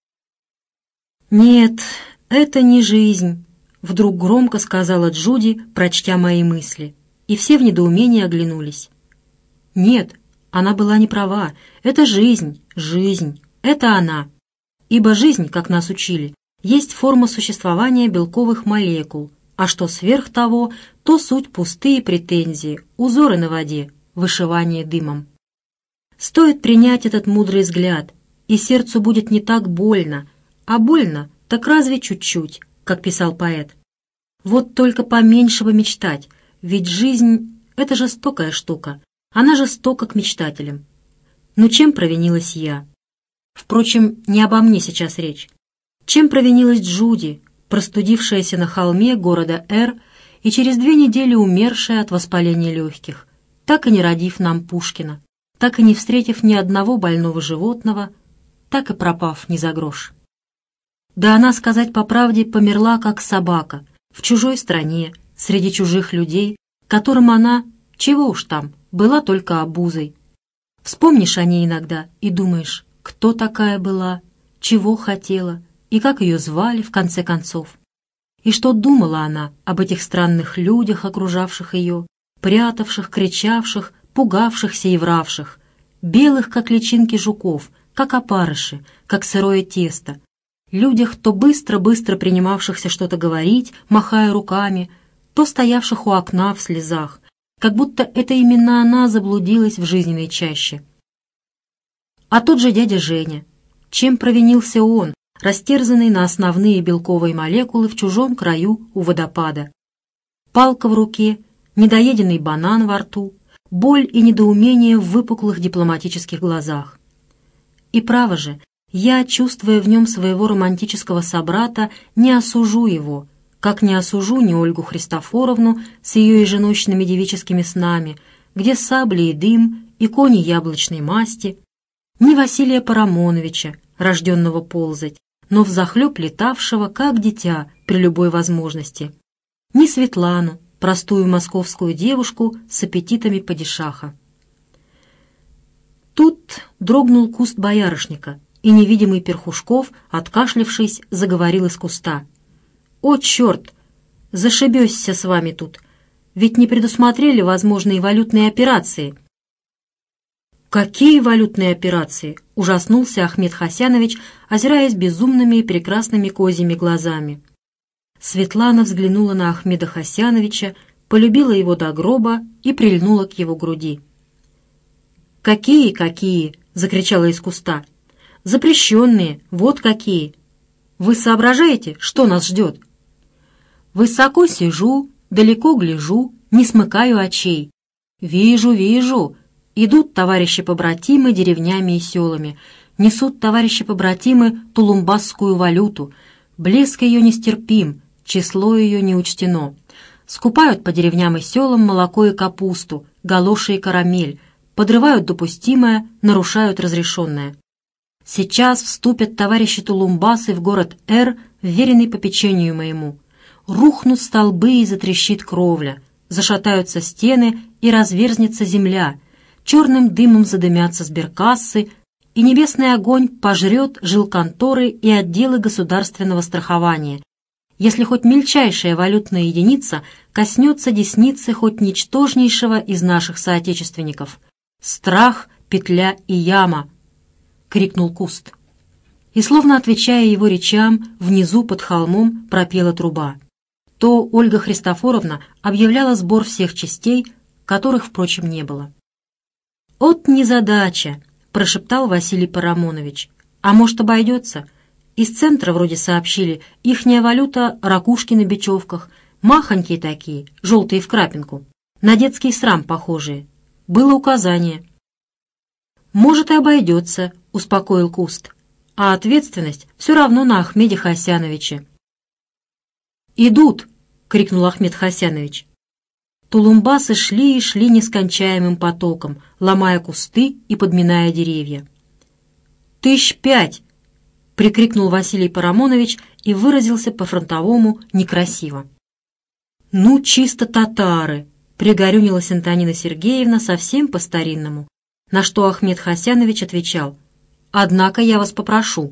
«Нет, это не жизнь», — вдруг громко сказала Джуди, прочтя мои мысли, и все в недоумении оглянулись. Нет, она была не права, это жизнь, жизнь, это она. Ибо жизнь, как нас учили, есть форма существования белковых молекул, а что сверх того, то суть пустые претензии, узоры на воде, вышивание дымом. Стоит принять этот мудрый взгляд, и сердцу будет не так больно, а больно так разве чуть-чуть, как писал поэт. Вот только поменьше бы мечтать, ведь жизнь — это жестокая штука, она жестока к мечтателям. Но чем провинилась я? Впрочем, не обо мне сейчас речь. Чем провинилась Джуди, простудившаяся на холме города Р и через 2 недели умершая от воспаления легких, так и не родив нам Пушкина, так и не встретив ни одного больного животного, так и пропав ни за грош. Да она, сказать по правде, померла как собака, в чужой стране, среди чужих людей, которым она, чего уж там, была только обузой. Вспомнишь о ней иногда и думаешь, кто такая была, чего хотела и как ее звали в конце концов. И что думала она об этих странных людях, окружавших ее, прятавших, кричавших, пугавшихся и вравших, белых, как личинки жуков, как опарыши, как сырое тесто, людях, то быстро-быстро принимавшихся что-то говорить, махая руками, то стоявших у окна в слезах, как будто это именно она заблудилась в жизненной чаще. А тот же дядя Женя. Чем провинился он, растерзанный на основные белковые молекулы в чужом краю у водопада? Палка в руке, недоеденный банан во рту, боль и недоумение в выпуклых дипломатических глазах. И право же, я, чувствуя в нем своего романтического собрата, не осужу его, как не осужу ни Ольгу Христофоровну с ее еженочными девическими снами, где сабли и дым, и кони яблочной масти, ни Василия Парамоновича, рожденного ползать, но взахлеб летавшего, как дитя, при любой возможности, ни Светлану, простую московскую девушку с аппетитами падишаха. Тут дрогнул куст боярышника, и невидимый Перхушков, откашлявшись, заговорил из куста. «О, черт! Зашибёсься с вами тут! Ведь не предусмотрели возможные валютные операции!» «Какие валютные операции?» — ужаснулся Ахмед Хасянович, озираясь безумными и прекрасными козьими глазами. Светлана взглянула на Ахмеда Хасяновича, полюбила его до гроба и прильнула к его груди. «Какие?» — закричала из куста. «Запрещенные, вот какие! Вы соображаете, что нас ждет?» «Высоко сижу, далеко гляжу, не смыкаю очей. Вижу, идут товарищи-побратимы деревнями и селами, несут товарищи-побратимы тулумбасскую валюту, блеск ее нестерпим, число ее не учтено. Скупают по деревням и селам молоко и капусту, галоши и карамель, подрывают допустимое, нарушают разрешенное. Сейчас вступят товарищи тулумбасы в город Р, вверенный попечению моему. Рухнут столбы и затрещит кровля, зашатаются стены и разверзнется земля, черным дымом задымятся сберкассы, и небесный огонь пожрет жилконторы и отделы государственного страхования, если хоть мельчайшая валютная единица коснется десницы хоть ничтожнейшего из наших соотечественников. Страх, петля и яма!» — крикнул куст. И, словно отвечая его речам, внизу под холмом пропела труба. То Ольга Христофоровна объявляла сбор всех частей, которых, впрочем, не было. «От незадача!» — прошептал Василий Парамонович. «А может, обойдется? Из центра вроде сообщили, ихняя валюта — ракушки на бечевках, махонькие такие, желтые в крапинку, на детский срам похожие. Было указание». «Может, и обойдется», — успокоил куст. «А ответственность все равно на Ахмеде Хасяновиче». «Идут!» — крикнул Ахмед Хасянович. Тулумбасы шли и шли нескончаемым потоком, ломая кусты и подминая деревья. 5 000! — прикрикнул Василий Парамонович и выразился по-фронтовому некрасиво. «Ну, чисто татары!» — пригорюнилась Антонина Сергеевна совсем по-старинному, на что Ахмед Хасянович отвечал: «Однако я вас попрошу».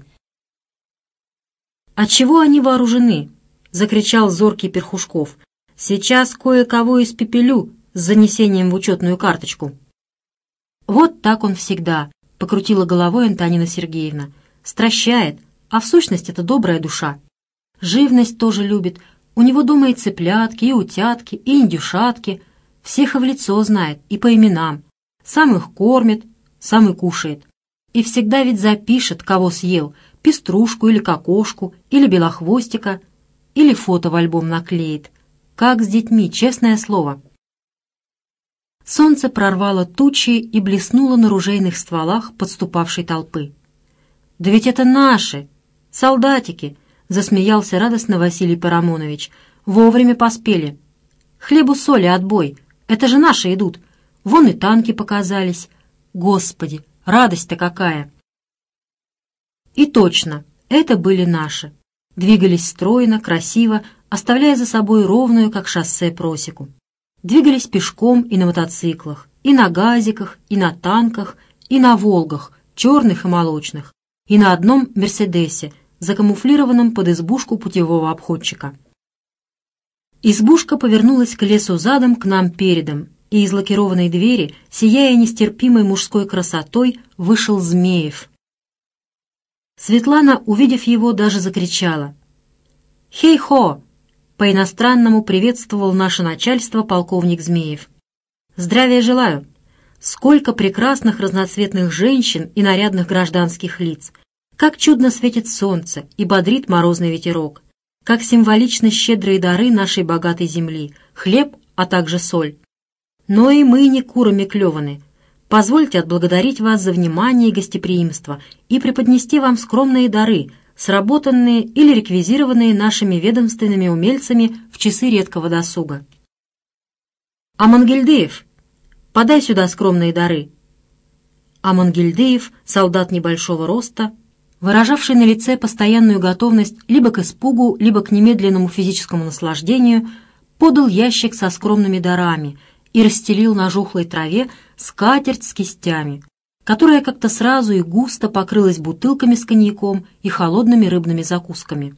«Отчего они вооружены?» — закричал зоркий Перхушков. «Сейчас кое-кого испепелю с занесением в учетную карточку». «Вот так он всегда», — покрутила головой Антонина Сергеевна. «Стращает, а в сущности это добрая душа». живность тоже любит. У него дома и цыплятки, и утятки, и индюшатки. Всех и в лицо знает, и по именам. Сам их кормит, сам и кушает. И всегда ведь запишет, кого съел, пеструшку или кокошку, или белохвостика, или фото в альбом наклеит. Как с детьми, честное слово. Солнце прорвало тучи и блеснуло на ружейных стволах подступавшей толпы. «Да ведь это наши! Солдатики!» — засмеялся радостно Василий Парамонович. «Вовремя поспели. Хлебу соли отбой. Это же наши идут. Вон и танки показались. Господи, радость-то какая!» И точно, это были наши. Двигались стройно, красиво, оставляя за собой ровную, как шоссе, просеку. Двигались пешком и на мотоциклах, и на газиках, и на танках, и на «Волгах», черных и молочных, и на одном «Мерседесе», закамуфлированном под избушку путевого обходчика. Избушка повернулась к лесу задом, к нам передом, и из лакированной двери, сияя нестерпимой мужской красотой, вышел Змеев. Светлана, увидев его, даже закричала. «Хей-хо!» — по-иностранному приветствовал наше начальство полковник Змеев. «Здравия желаю! Сколько прекрасных разноцветных женщин и нарядных гражданских лиц! Как чудно светит солнце и бодрит морозный ветерок! Как символичны щедрые дары нашей богатой земли, хлеб, а также соль! Но и мы не курами клеваны. Позвольте отблагодарить вас за внимание и гостеприимство и преподнести вам скромные дары, сработанные или реквизированные нашими ведомственными умельцами в часы редкого досуга. Амангельдеев, подай сюда скромные дары». Амангельдеев, солдат небольшого роста, выражавший на лице постоянную готовность либо к испугу, либо к немедленному физическому наслаждению, подал ящик со скромными дарами и расстелил на жухлой траве скатерть с кистями, которая как-то сразу и густо покрылась бутылками с коньяком и холодными рыбными закусками.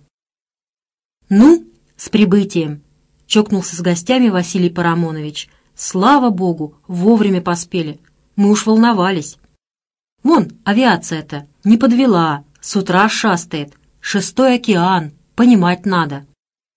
«Ну, с прибытием!» — чокнулся с гостями Василий Парамонович. «Слава Богу, вовремя поспели. Мы уж волновались. Вон, авиация-то не подвела, с утра шастает. 6-й океан, понимать надо».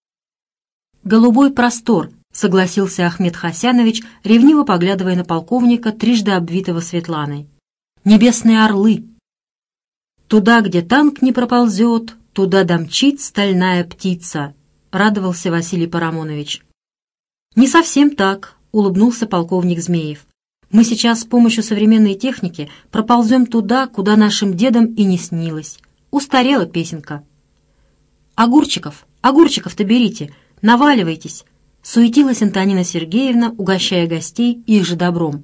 «Голубой простор», — согласился Ахмед Хасянович, ревниво поглядывая на полковника, трижды обвитого Светланой. «Небесные орлы». «Туда, где танк не проползет, туда домчит стальная птица», — радовался Василий Парамонович. «Не совсем так», — улыбнулся полковник Змеев. «Мы сейчас с помощью современной техники проползем туда, куда нашим дедам и не снилось. Устарела песенка». Огурчиков-то берите, наваливайтесь», — суетилась Антонина Сергеевна, угощая гостей их же добром.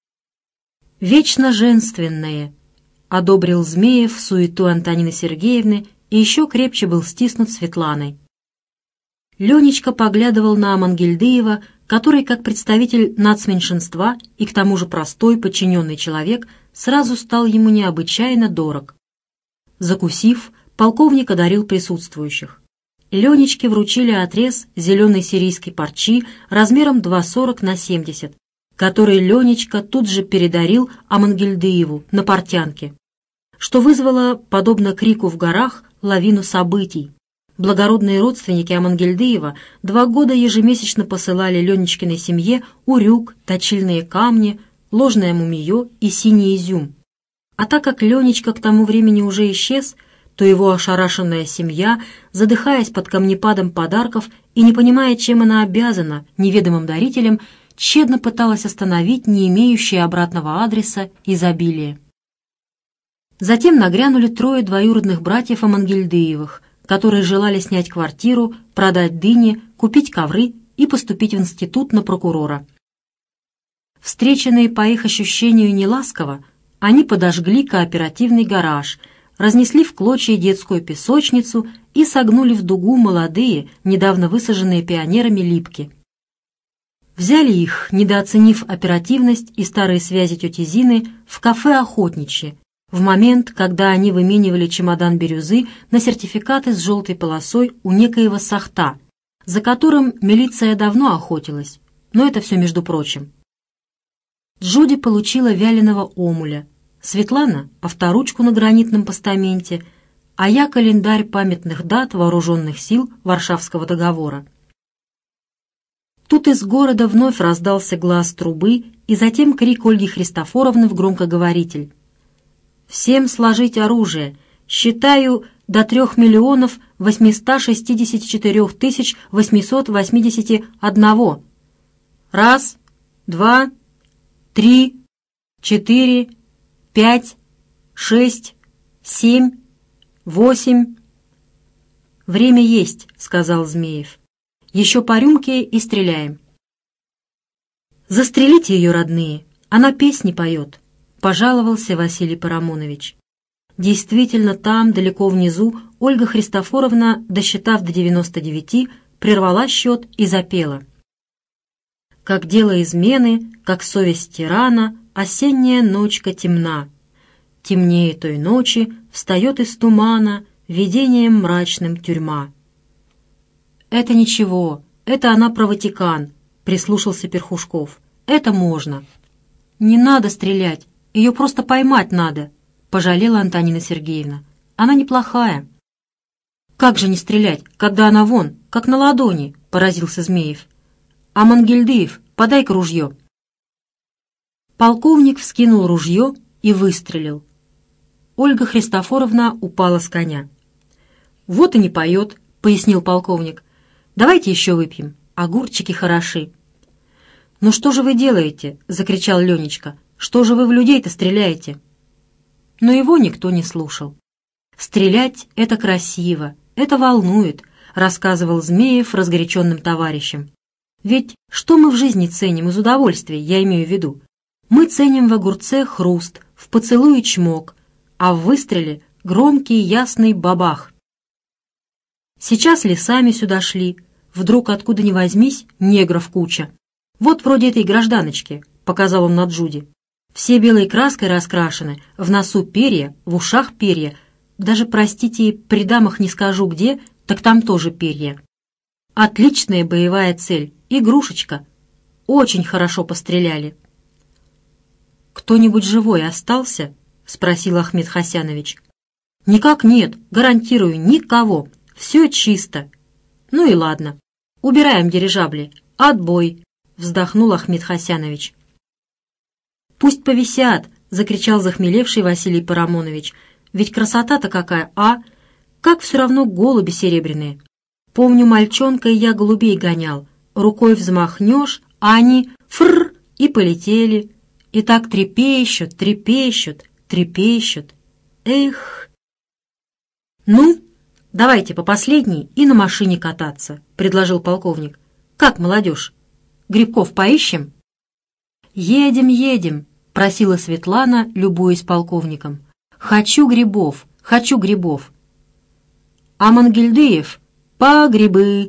«Вечно женственное», — одобрил Змеев суету Антонины Сергеевны и еще крепче был стиснут Светланой. Ленечка поглядывал на Амангельдеева, который, как представитель нацменьшинства и к тому же простой подчиненный человек, сразу стал ему необычайно дорог. Закусив, полковник одарил присутствующих. Ленечке вручили отрез зеленой сирийской парчи размером 2,40 на 70, который Ленечка тут же передарил Амангельдееву на портянке, что вызвало, подобно крику в горах, лавину событий. Благородные родственники Амангельдеева 2 года ежемесячно посылали Ленечкиной семье урюк, точильные камни, ложное мумиё и синий изюм. А так как Ленечка к тому времени уже исчез, то его ошарашенная семья, задыхаясь под камнепадом подарков и не понимая, чем она обязана неведомым дарителям, тщетно пыталась остановить не имеющее обратного адреса изобилие. Затем нагрянули 3 двоюродных братьев Амангельдеевых, которые желали снять квартиру, продать дыни, купить ковры и поступить в институт на прокурора. Встреченные по их ощущению неласково, они подожгли кооперативный гараж, разнесли в клочья детскую песочницу и согнули в дугу молодые, недавно высаженные пионерами липки. Взяли их, недооценив оперативность и старые связи тети Зины, в кафе «Охотничье», в момент, когда они выменивали чемодан бирюзы на сертификаты с желтой полосой у некоего Сахта, за которым милиция давно охотилась, но это все между прочим. Джуди получила вяленого омуля, Светлана — авторучку на гранитном постаменте, а я календарь памятных дат вооруженных сил Варшавского договора. Тут из города вновь раздался глас трубы и затем крик Ольги Христофоровны в громкоговоритель. «Всем сложить оружие! Считаю до 3 864 881. Раз, два, 3, 4, 5, 6, 7, 8. «Время есть», — сказал Змеев. «Еще по рюмке и стреляем». «Застрелите ее, родные, она песни поет», — пожаловался Василий Парамонович. Действительно, там, далеко внизу, Ольга Христофоровна, досчитав до 99, прервала счет и запела. «Как дело измены, как совесть тирана, осенняя ночка темна. Темнее той ночи встает из тумана видением мрачным тюрьма». «Это ничего, это она про Ватикан», — прислушался Перхушков. «Это можно». «Не надо стрелять, ее просто поймать надо», — пожалела Антонина Сергеевна. «Она неплохая». «Как же не стрелять, когда она вон, как на ладони?» — поразился Змеев. «А Мангельдыев, подай-ка ружье». Полковник вскинул ружье и выстрелил. Ольга Христофоровна упала с коня. «Вот и не поет», — пояснил полковник. «Давайте еще выпьем, огурчики хороши». «Ну что же вы делаете?» — закричал Ленечка. «Что же вы в людей-то стреляете?» Но его никто не слушал. «Стрелять — это красиво, это волнует», — рассказывал Змеев разгоряченным товарищам. «Ведь что мы в жизни ценим из удовольствия, я имею в виду? Мы ценим в огурце хруст, в поцелуе чмок, а в выстреле громкий ясный бабах. Сейчас лесами сюда шли, вдруг откуда ни возьмись негров куча. Вот вроде этой гражданочки», — показал он на Джуди. «Все белой краской раскрашены, в носу перья, в ушах перья. Даже, простите, при дамах не скажу где, так там тоже перья. Отличная боевая цель, игрушечка. Очень хорошо постреляли». «Кто-нибудь живой остался?» — спросил Ахмед Хасянович. «Никак нет, гарантирую, никого. Все чисто». «Ну и ладно. Убираем дирижабли. Отбой», — вздохнул Ахмед Хасянович. «Пусть повисят!» — закричал захмелевший Василий Парамонович. «Ведь красота-то какая, а? Как все равно голуби серебряные. Помню, мальчонкой я голубей гонял. Рукой взмахнешь, а они фррр и полетели. И так трепещут, трепещут, трепещут. Эх!» «Ну, давайте по последней и на машине кататься», — предложил полковник. «Как, молодежь, грибков поищем?» «Едем, едем», — просила Светлана, любуясь полковником. «Хочу грибов, хочу грибов». «А Мангельдыев? По грибы».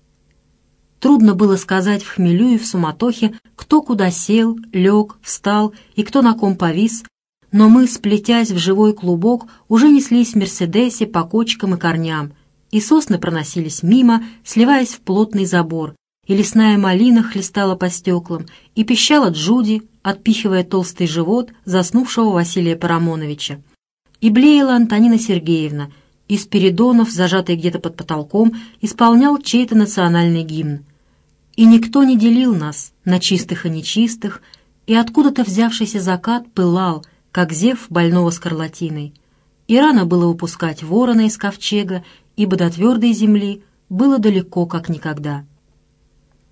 Трудно было сказать в хмелю и в суматохе, кто куда сел, лег, встал и кто на ком повис, но мы, сплетясь в живой клубок, уже неслись в «Мерседесе» по кочкам и корням, и сосны проносились мимо, сливаясь в плотный забор, и лесная малина хлестала по стеклам, и пищала Джуди, отпихивая толстый живот заснувшего Василия Парамоновича. И блеяла Антонина Сергеевна, и Спиридонов, зажатый где-то под потолком, исполнял чей-то национальный гимн. И никто не делил нас на чистых и нечистых, и откуда-то взявшийся закат пылал, как зев больного скарлатиной. И рано было упускать ворона из ковчега, ибо до твердой земли было далеко, как никогда.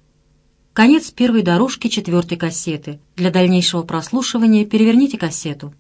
Конец первой дорожки 4-й кассеты. Для дальнейшего прослушивания переверните кассету.